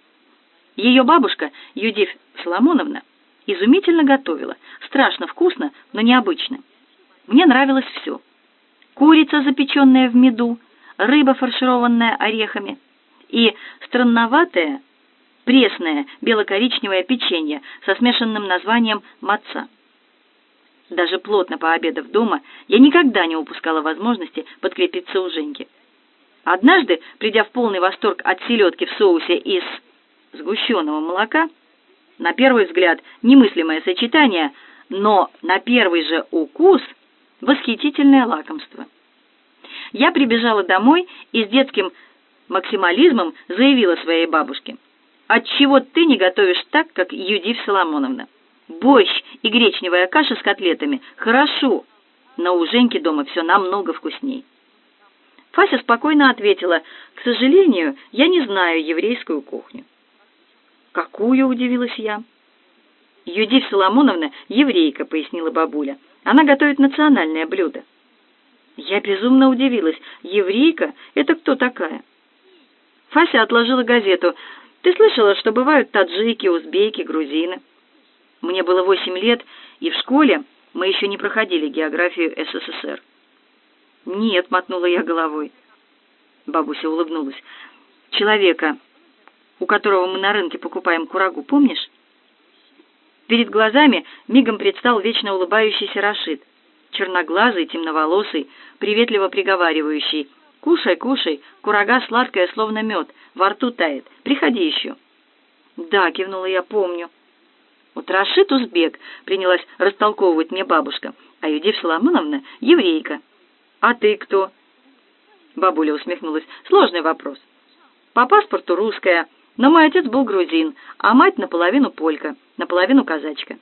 Ее бабушка, Юдифь Соломоновна, изумительно готовила, страшно вкусно, но необычно. Мне нравилось все. Курица, запеченная в меду, рыба, фаршированная орехами, и странноватое, пресное бело-коричневое печенье со смешанным названием маца. Даже плотно пообедав дома, я никогда не упускала возможности подкрепиться у Женьки. Однажды, придя в полный восторг от селедки в соусе из сгущенного молока, на первый взгляд немыслимое сочетание, но на первый же укус восхитительное лакомство. Я прибежала домой и с детским максимализмом заявила своей бабушке: «Отчего ты не готовишь так, как Юдифь Соломоновна? Борщ и гречневая каша с котлетами – хорошо, но у Женьки дома все намного вкусней». Фася спокойно ответила: «К сожалению, я не знаю еврейскую кухню». «Какую?» – удивилась я. «Юдифь Соломоновна еврейка», – пояснила бабуля. «Она готовит национальное блюдо». Я безумно удивилась. «Еврейка? Это кто такая?» Фася отложила газету. «Ты слышала, что бывают таджики, узбеки, грузины?» Мне было 8 лет, и в школе мы еще не проходили географию СССР. «Нет», — мотнула я головой. Бабуся улыбнулась. «Человека, у которого мы на рынке покупаем курагу, помнишь?» Перед глазами мигом предстал вечно улыбающийся Рашид, черноглазый, темноволосый, приветливо приговаривающий: «Кушай, кушай, курага сладкая, словно мед, во рту тает, приходи еще». «Да», — кивнула я, — «помню». «Вот Рашид узбек», — принялась растолковывать мне бабушка, «а Юдив Соломоновна — еврейка». «А ты кто?» Бабуля усмехнулась. «Сложный вопрос. По паспорту русская, но мой отец был грузин, а мать наполовину полька, наполовину казачка».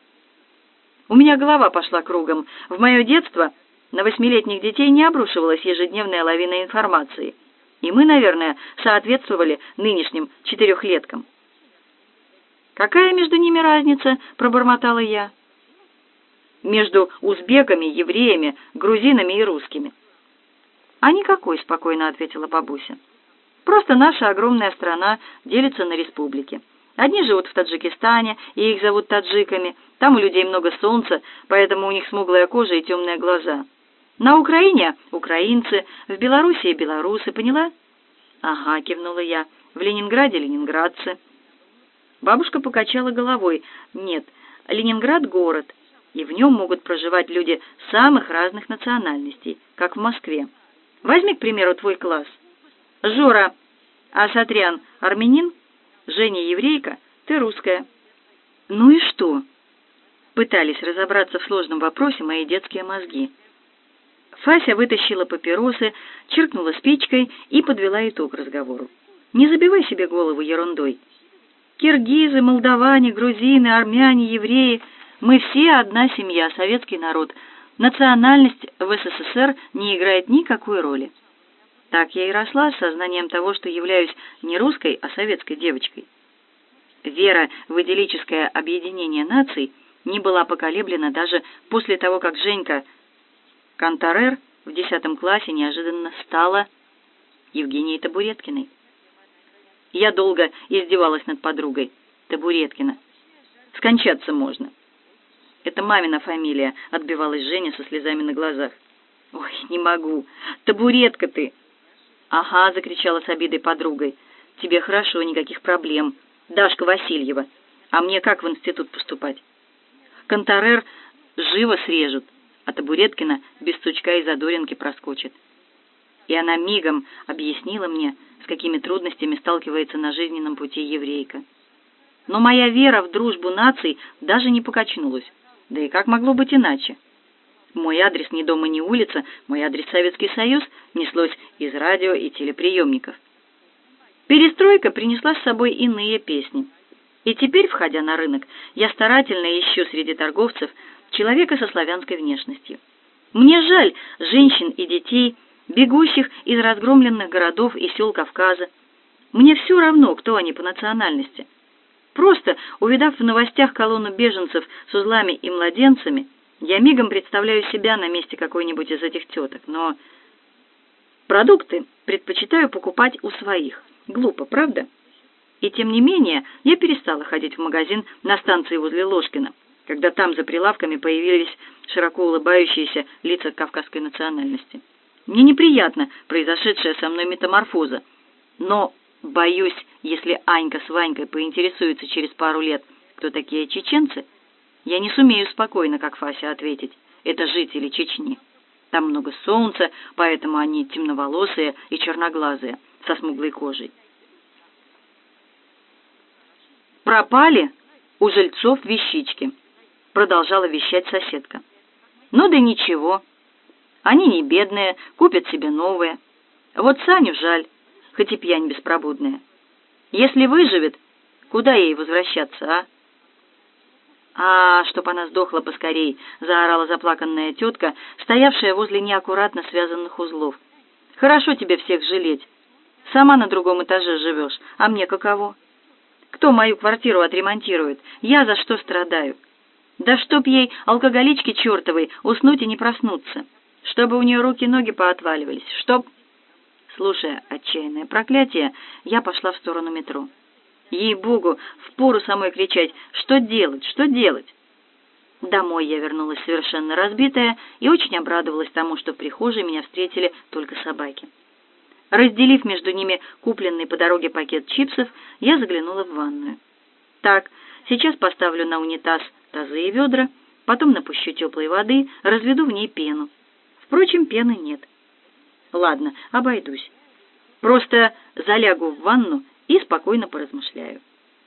У меня голова пошла кругом. В мое детство на 8-летних детей не обрушивалась ежедневная лавина информации. И мы, наверное, соответствовали нынешним 4-леткам. «Какая между ними разница?» — пробормотала я. «Между узбеками, евреями, грузинами и русскими». «А никакой», — спокойно ответила бабуся. «Просто наша огромная страна делится на республики. Одни живут в Таджикистане, и их зовут таджиками. Там у людей много солнца, поэтому у них смуглая кожа и темные глаза. На Украине — украинцы, в Белоруссии — белорусы, поняла?» «Ага», — кивнула я. «В Ленинграде — ленинградцы». Бабушка покачала головой. «Нет, Ленинград — город, и в нем могут проживать люди самых разных национальностей, как в Москве. Возьми, к примеру, твой класс. Жора Асатрян — армянин, Женя — еврейка, ты — русская». «Ну и что?» Пытались разобраться в сложном вопросе мои детские мозги. Фася вытащила папиросы, чиркнула спичкой и подвела итог разговору. «Не забивай себе голову ерундой. Киргизы, молдаване, грузины, армяне, евреи — мы все одна семья, советский народ. Национальность в СССР не играет никакой роли». Так я и росла с сознанием того, что являюсь не русской, а советской девочкой. Вера в идиллическое объединение наций не была поколеблена даже после того, как Женька Кантарер в 10 классе неожиданно стала Евгенией Табуреткиной. Я долго издевалась над подругой. Табуреткина. Скончаться можно. «Это мамина фамилия», — отбивалась Женя со слезами на глазах. «Ой, не могу. Табуретка ты». «Ага», — закричала с обидой подругой. «Тебе хорошо, никаких проблем. Дашка Васильева. А мне как в институт поступать? Кантарер живо срежут, а Табуреткина без сучка и задоринки проскочит». И она мигом объяснила мне, с какими трудностями сталкивается на жизненном пути еврейка. Но моя вера в дружбу наций даже не покачнулась. Да и как могло быть иначе? Мой адрес ни дома, ни улица, мой адрес Советский Союз неслось из радио и телеприемников. Перестройка принесла с собой иные песни. И теперь, входя на рынок, я старательно ищу среди торговцев человека со славянской внешностью. Мне жаль женщин и детей, бегущих из разгромленных городов и сел Кавказа. Мне все равно, кто они по национальности. Просто, увидав в новостях колонну беженцев с узлами и младенцами, я мигом представляю себя на месте какой-нибудь из этих теток. Но продукты предпочитаю покупать у своих. Глупо, правда? И тем не менее, я перестала ходить в магазин на станции возле Ложкина, когда там за прилавками появились широко улыбающиеся лица кавказской национальности. Мне неприятна произошедшая со мной метаморфоза, но боюсь, если Анька с Ванькой поинтересуются через пару лет, кто такие чеченцы, я не сумею спокойно, как Фася, ответить: это жители Чечни. Там много солнца, поэтому они темноволосые и черноглазые, со смуглой кожей. «Пропали у жильцов вещички», — продолжала вещать соседка. «Ну да ничего. Они не бедные, купят себе новые. Вот Саню жаль, хоть и пьянь беспробудная. Если выживет, куда ей возвращаться, а?» «А, чтоб она сдохла поскорей», — заорала заплаканная тетка, стоявшая возле неаккуратно связанных узлов. «Хорошо тебе всех жалеть. Сама на другом этаже живешь, а мне каково? Кто мою квартиру отремонтирует? Я за что страдаю? Да чтоб ей, алкоголичке чертовой, уснуть и не проснуться. Чтобы у нее руки-ноги поотваливались. Чтоб...» Слушая отчаянное проклятие, я пошла в сторону метро. Ей-богу, впору самой кричать: «Что делать? Что делать?» Домой я вернулась совершенно разбитая и очень обрадовалась тому, что в прихожей меня встретили только собаки. Разделив между ними купленный по дороге пакет чипсов, я заглянула в ванную. Так, сейчас поставлю на унитаз тазы и ведра, потом напущу теплой воды, разведу в ней пену. Впрочем, пены нет. Ладно, обойдусь. Просто залягу в ванну и спокойно поразмышляю.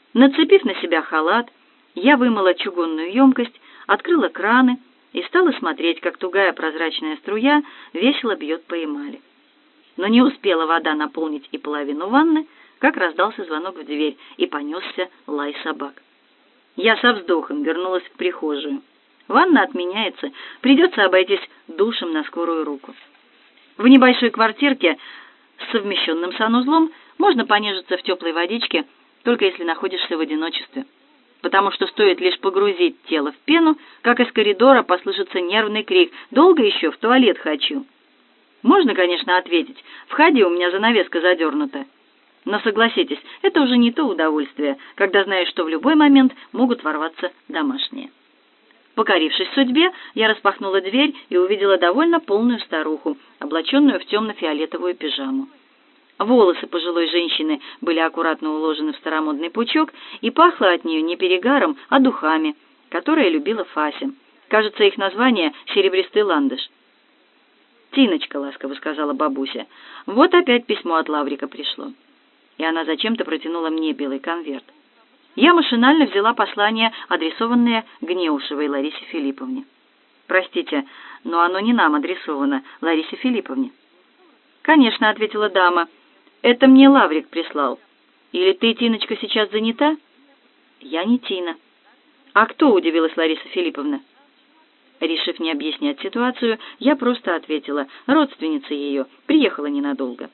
Нацепив на себя халат, я вымыла чугунную емкость, открыла краны и стала смотреть, как тугая прозрачная струя весело бьет по эмали. Но не успела вода наполнить и половину ванны, как раздался звонок в дверь и понесся лай собак. Я со вздохом вернулась в прихожую. Ванна отменяется, придется обойтись душем на скорую руку. В небольшой квартирке с совмещенным санузлом можно понежиться в теплой водичке, только если находишься в одиночестве, потому что стоит лишь погрузить тело в пену, как из коридора послышится нервный крик: «Долго еще? В туалет хочу!» Можно, конечно, ответить: «Входи, у меня занавеска задернута». Но согласитесь, это уже не то удовольствие, когда знаешь, что в любой момент могут ворваться домашние. Покорившись судьбе, я распахнула дверь и увидела довольно полную старуху, облаченную в темно-фиолетовую пижаму. Волосы пожилой женщины были аккуратно уложены в старомодный пучок, и пахло от нее не перегаром, а духами, которые любила Фася. Кажется, их название — серебристый ландыш. «Тиночка», — ласково сказала бабуся, — «вот опять письмо от Лаврика пришло». И она зачем-то протянула мне белый конверт. Я машинально взяла послание, адресованное Гнеушевой Ларисе Филипповне. «Простите, но оно не нам адресовано, Ларисе Филипповне». «Конечно», — ответила дама, — «это мне Лаврик прислал. Или ты, Тиночка, сейчас занята?» «Я не Тина». «А кто?» — удивилась Лариса Филипповна. Решив не объяснять ситуацию, я просто ответила: родственница ее, приехала ненадолго.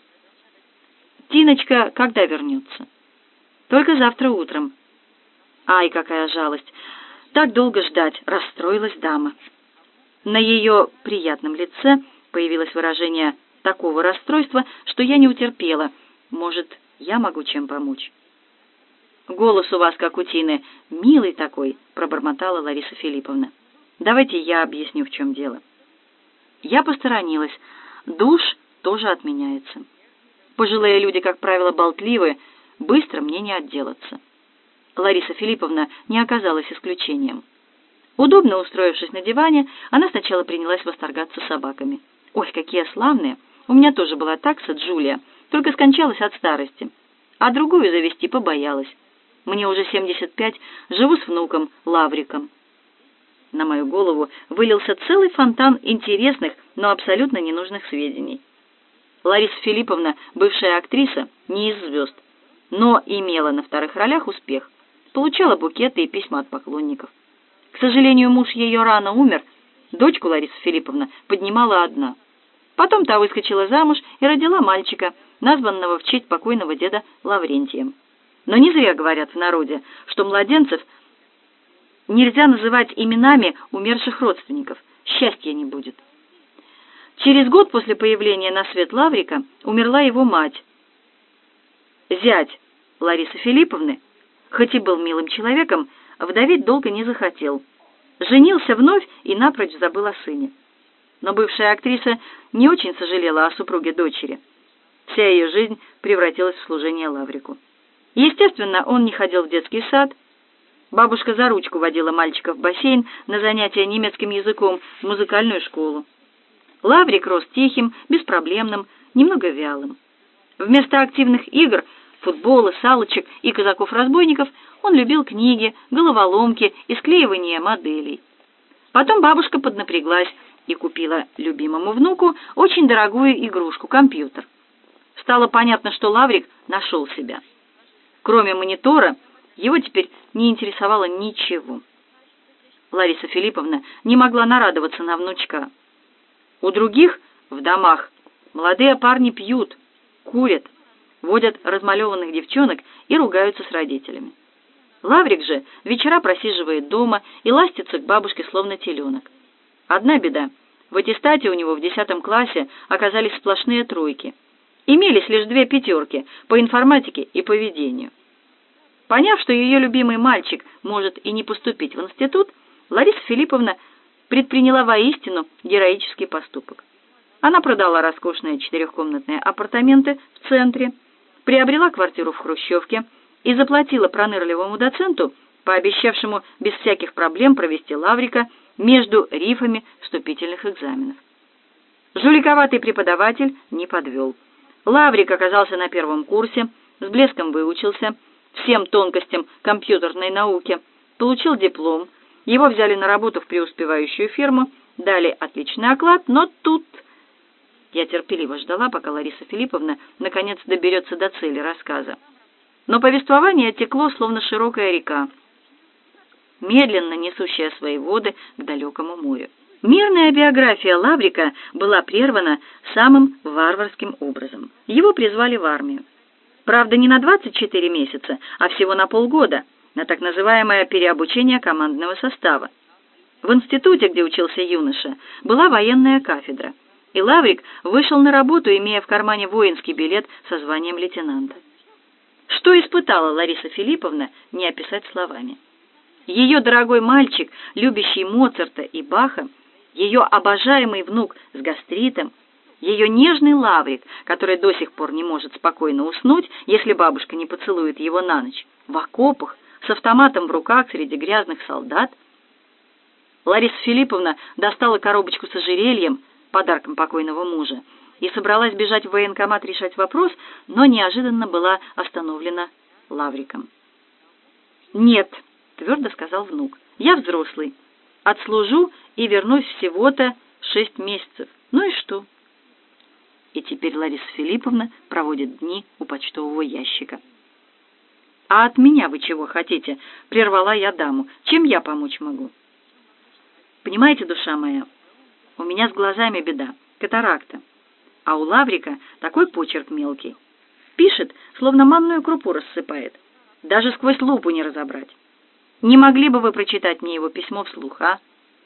«Тиночка когда вернется?» «Только завтра утром». «Ай, какая жалость! Так долго ждать!» — расстроилась дама. На ее приятном лице появилось выражение такого расстройства, что я не утерпела. «Может, я могу чем помочь?» «Голос у вас, как у Тины, милый такой», — пробормотала Лариса Филипповна. «Давайте я объясню, в чем дело». Я посторонилась. Душ тоже отменяется. Пожилые люди, как правило, болтливы, быстро мне не отделаться. Лариса Филипповна не оказалась исключением. Удобно устроившись на диване, она сначала принялась восторгаться собаками. «Ой, какие славные! У меня тоже была такса Джулия, только скончалась от старости. А другую завести побоялась. Мне уже 75, живу с внуком Лавриком». На мою голову вылился целый фонтан интересных, но абсолютно ненужных сведений. Лариса Филипповна, бывшая актриса, не из звезд, но имела на вторых ролях успех. Получала букеты и письма от поклонников. К сожалению, муж ее рано умер, дочку Лариса Филипповна поднимала одна. Потом та выскочила замуж и родила мальчика, названного в честь покойного деда Лаврентием. Но не зря говорят в народе, что младенцев нельзя называть именами умерших родственников, счастья не будет. Через год после появления на свет Лаврика умерла его мать. Зять Ларисы Филипповны, хоть и был милым человеком, вдоветь долго не захотел. Женился вновь и напрочь забыл о сыне. Но бывшая актриса не очень сожалела о супруге дочери. Вся ее жизнь превратилась в служение Лаврику. Естественно, он не ходил в детский сад. Бабушка за ручку водила мальчика в бассейн, на занятия немецким языком, в музыкальную школу. Лаврик рос тихим, беспроблемным, немного вялым. Вместо активных игр, футбола, салочек и казаков-разбойников он любил книги, головоломки и склеивание моделей. Потом бабушка поднапряглась и купила любимому внуку очень дорогую игрушку — компьютер. Стало понятно, что Лаврик нашел себя. Кроме монитора, его теперь не интересовало ничего. Лариса Филипповна не могла нарадоваться на внучка. У других в домах молодые парни пьют, курят, водят размалеванных девчонок и ругаются с родителями. Лаврик же вечера просиживает дома и ластится к бабушке, словно теленок. Одна беда: в аттестате у него в 10 классе оказались сплошные тройки. Имелись лишь 2 пятерки по информатике и поведению. Поняв, что ее любимый мальчик может и не поступить в институт, Лариса Филипповна предприняла воистину героический поступок. Она продала роскошные 4-комнатные апартаменты в центре, приобрела квартиру в хрущевке и заплатила пронырливому доценту, пообещавшему без всяких проблем провести Лаврика между рифами вступительных экзаменов. Жуликоватый преподаватель не подвел. Лаврик оказался на 1 курсе, с блеском выучился, всем тонкостям компьютерной науки, получил диплом, его взяли на работу в преуспевающую фирму, дали отличный оклад, но тут... Я терпеливо ждала, пока Лариса Филипповна наконец доберется до цели рассказа. Но повествование текло, словно широкая река, медленно несущая свои воды к далекому морю. Мирная биография Лаврика была прервана самым варварским образом. Его призвали в армию. Правда, не на 24 месяца, а всего на полгода, на так называемое переобучение командного состава. В институте, где учился юноша, была военная кафедра, и Лаврик вышел на работу, имея в кармане воинский билет со званием лейтенанта. Что испытала Лариса Филипповна, не описать словами. Ее дорогой мальчик, любящий Моцарта и Баха, ее обожаемый внук с гастритом, ее нежный Лаврик, который до сих пор не может спокойно уснуть, если бабушка не поцелует его на ночь, в окопах, с автоматом в руках среди грязных солдат. Лариса Филипповна достала коробочку с ожерельем, подарком покойного мужа, и собралась бежать в военкомат решать вопрос, но неожиданно была остановлена Лавриком. «Нет», — твердо сказал внук, — «я взрослый, отслужу и вернусь всего-то 6 месяцев. Ну и что?» И теперь Лариса Филипповна проводит дни у почтового ящика. «А от меня вы чего хотите?» — прервала я даму. «Чем я помочь могу?» «Понимаете, душа моя, у меня с глазами беда, катаракта, а у Лаврика такой почерк мелкий. Пишет, словно манную крупу рассыпает. Даже сквозь лупу не разобрать. Не могли бы вы прочитать мне его письмо вслух, а?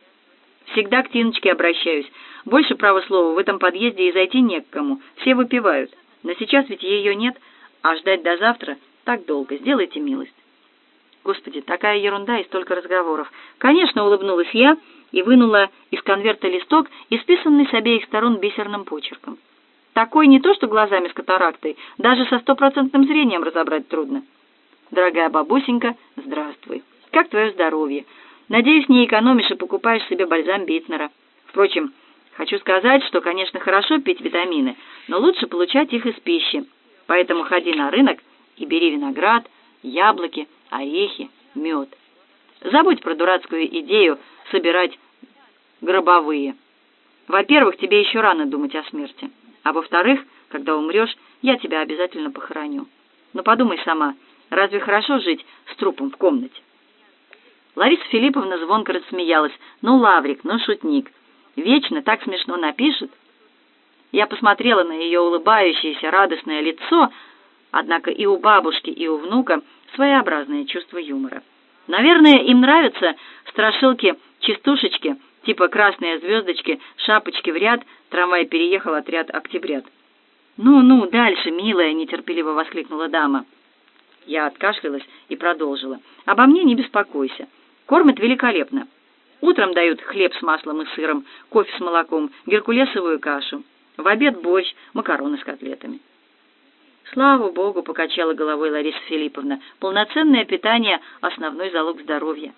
Всегда к Тиночке обращаюсь. Больше, право слова, в этом подъезде и зайти не к кому. Все выпивают. Но сейчас ведь ее нет, а ждать до завтра так долго. Сделайте милость». Господи, такая ерунда и столько разговоров. Конечно, улыбнулась я и вынула из конверта листок, исписанный с обеих сторон бисерным почерком. Такой не то что глазами с катарактой, даже со 100% зрением разобрать трудно. «Дорогая бабусенька, здравствуй. Как твое здоровье? Надеюсь, не экономишь и покупаешь себе бальзам Битнера. Впрочем, хочу сказать, что, конечно, хорошо пить витамины, но лучше получать их из пищи. Поэтому ходи на рынок и бери виноград, яблоки, орехи, мед. Забудь про дурацкую идею собирать гробовые. Во-первых, тебе еще рано думать о смерти. А во-вторых, когда умрешь, я тебя обязательно похороню. Но подумай сама, разве хорошо жить с трупом в комнате?» Лариса Филипповна звонко рассмеялась. «Ну, Лаврик, ну, шутник. Вечно так смешно напишет». Я посмотрела на ее улыбающееся радостное лицо, однако и у бабушки, и у внука своеобразное чувство юмора. Наверное, им нравятся страшилки-частушечки, типа «Красные звездочки», «Шапочки в ряд», «Трамвай переехал, отряд октябрят». «Ну, дальше, милая», — нетерпеливо воскликнула дама. Я откашлялась и продолжила. «Обо мне не беспокойся. Кормят великолепно. Утром дают хлеб с маслом и сыром, кофе с молоком, геркулесовую кашу. В обед борщ, макароны с котлетами». «Слава Богу», — покачала головой Лариса Филипповна, «полноценное питание — основной залог здоровья».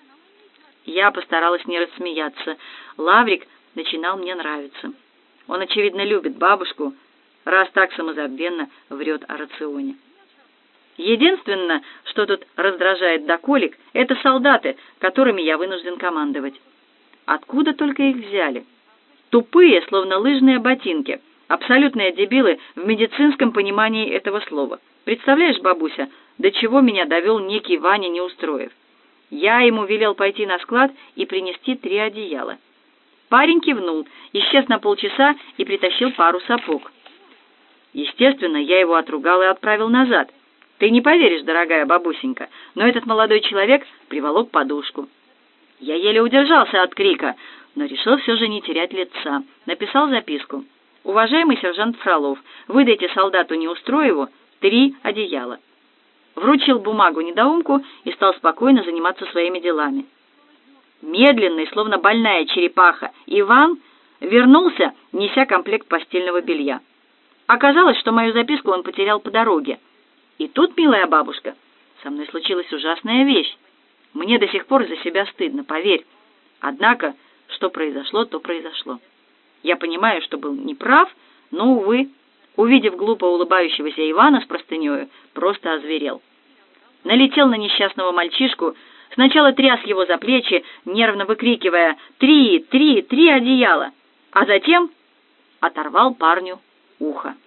Я постаралась не рассмеяться. Лаврик начинал мне нравиться. Он, очевидно, любит бабушку, раз так самозабвенно врет о рационе. Единственное, что тут раздражает до колик, это солдаты, которыми я вынужден командовать. Откуда только их взяли? Тупые, словно лыжные ботинки. Абсолютные дебилы в медицинском понимании этого слова. Представляешь, бабуся, до чего меня довел некий Ваня Неустроев? Я ему велел пойти на склад и принести 3 одеяла. Парень кивнул, исчез на полчаса и притащил пару сапог. Естественно, я его отругал и отправил назад. Ты не поверишь, дорогая бабусенька, но этот молодой человек приволок подушку. Я еле удержался от крика, но решил все же не терять лица. Написал записку. «Уважаемый сержант Фролов, выдайте солдату Неустроеву 3 одеяла». Вручил бумагу недоумку и стал спокойно заниматься своими делами. Медленный, словно больная черепаха, Иван вернулся, неся комплект постельного белья. Оказалось, что мою записку он потерял по дороге. И тут, милая бабушка, со мной случилась ужасная вещь. Мне до сих пор за себя стыдно, поверь. Однако, что произошло, то произошло. Я понимаю, что был неправ, но, увы, увидев глупо улыбающегося Ивана с простынёю, просто озверел. налетел на несчастного мальчишку, сначала тряс его за плечи, нервно выкрикивая «Три, три, три одеяла!», а затем оторвал парню ухо.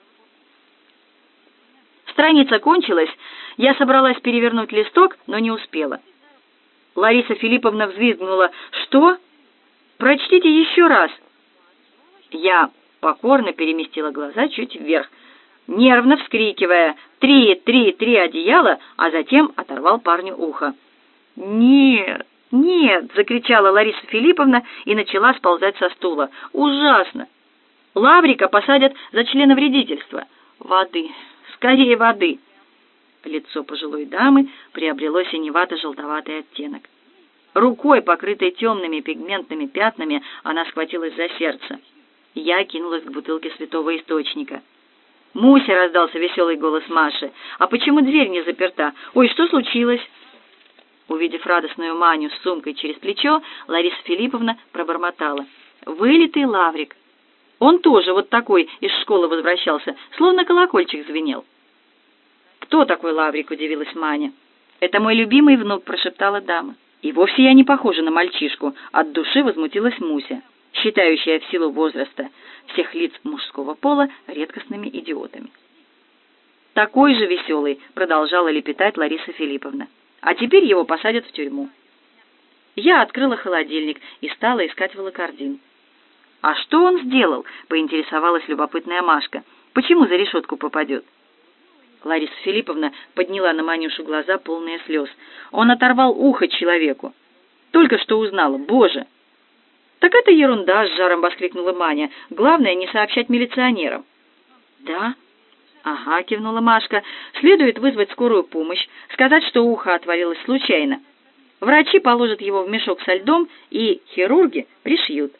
Страница кончилась, я собралась перевернуть листок, но не успела. Лариса Филипповна взвизгнула: «Что? Прочтите еще раз!» Я покорно переместила глаза чуть вверх, нервно вскрикивая «Три, три, три одеяла!», а затем оторвал парню ухо. «Нет, нет!» — закричала Лариса Филипповна и начала сползать со стула. «Ужасно! Лаврика посадят за членовредительство! Воды! Скорее воды!» Лицо пожилой дамы приобрело синевато-желтоватый оттенок. Рукой, покрытой темными пигментными пятнами, она схватилась за сердце. Я кинулась к бутылке святого источника. «Муся!» — раздался веселый голос Маши. «А почему дверь не заперта? Ой, что случилось?» Увидев радостную Маню с сумкой через плечо, Лариса Филипповна пробормотала: «Вылитый Лаврик! Он тоже вот такой из школы возвращался, словно колокольчик звенел». «Кто такой Лаврик?» — удивилась Маня. «Это мой любимый внук», — прошептала дама. «И вовсе я не похожа на мальчишку», — от души возмутилась Муся, считающая в силу возраста всех лиц мужского пола редкостными идиотами. «Такой же веселый», — продолжала лепетать Лариса Филипповна. «А теперь его посадят в тюрьму». Я открыла холодильник и стала искать волокордин. «А что он сделал?» — поинтересовалась любопытная Машка. «Почему за решетку попадет?» Лариса Филипповна подняла на Манюшу глаза, полные слез. «Он оторвал ухо человеку. Только что узнала. Боже!» «Так это ерунда!» — с жаром воскликнула Маня. «Главное, не сообщать милиционерам». «Да?» «Ага», — кивнула Машка. «Следует вызвать скорую помощь, сказать, что ухо отвалилось случайно. Врачи положат его в мешок со льдом, и хирурги пришьют».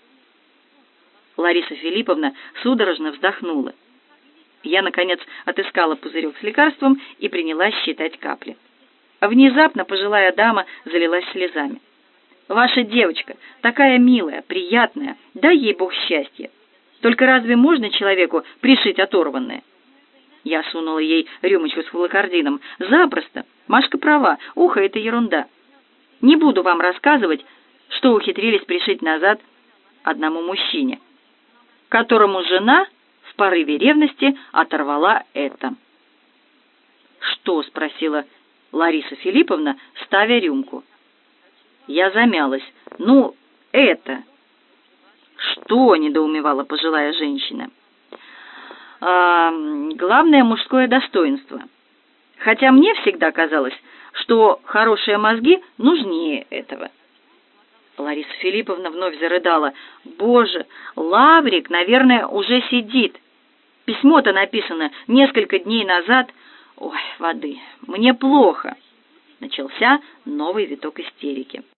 Лариса Филипповна судорожно вздохнула. Я, наконец, отыскала пузырек с лекарством и принялась считать капли. Внезапно пожилая дама залилась слезами. «Ваша девочка такая милая, приятная, дай ей Бог счастья. Только разве можно человеку пришить оторванное?» Я сунула ей рюмочку с волокордином. «Запросто. Машка права, ухо — это ерунда. Не буду вам рассказывать, что ухитрились пришить назад одному мужчине, которому жена в порыве ревности оторвала это». «Что?» — спросила Лариса Филипповна, ставя рюмку. Я замялась. «Ну, это...» «Что?» — недоумевала пожилая женщина. «Главное — мужское достоинство. Хотя мне всегда казалось, что хорошие мозги нужнее этого». Лариса Филипповна вновь зарыдала. «Боже, Лаврик, наверное, уже сидит. Письмо-то написано несколько дней назад. Ой, воды, мне плохо». Начался новый виток истерики.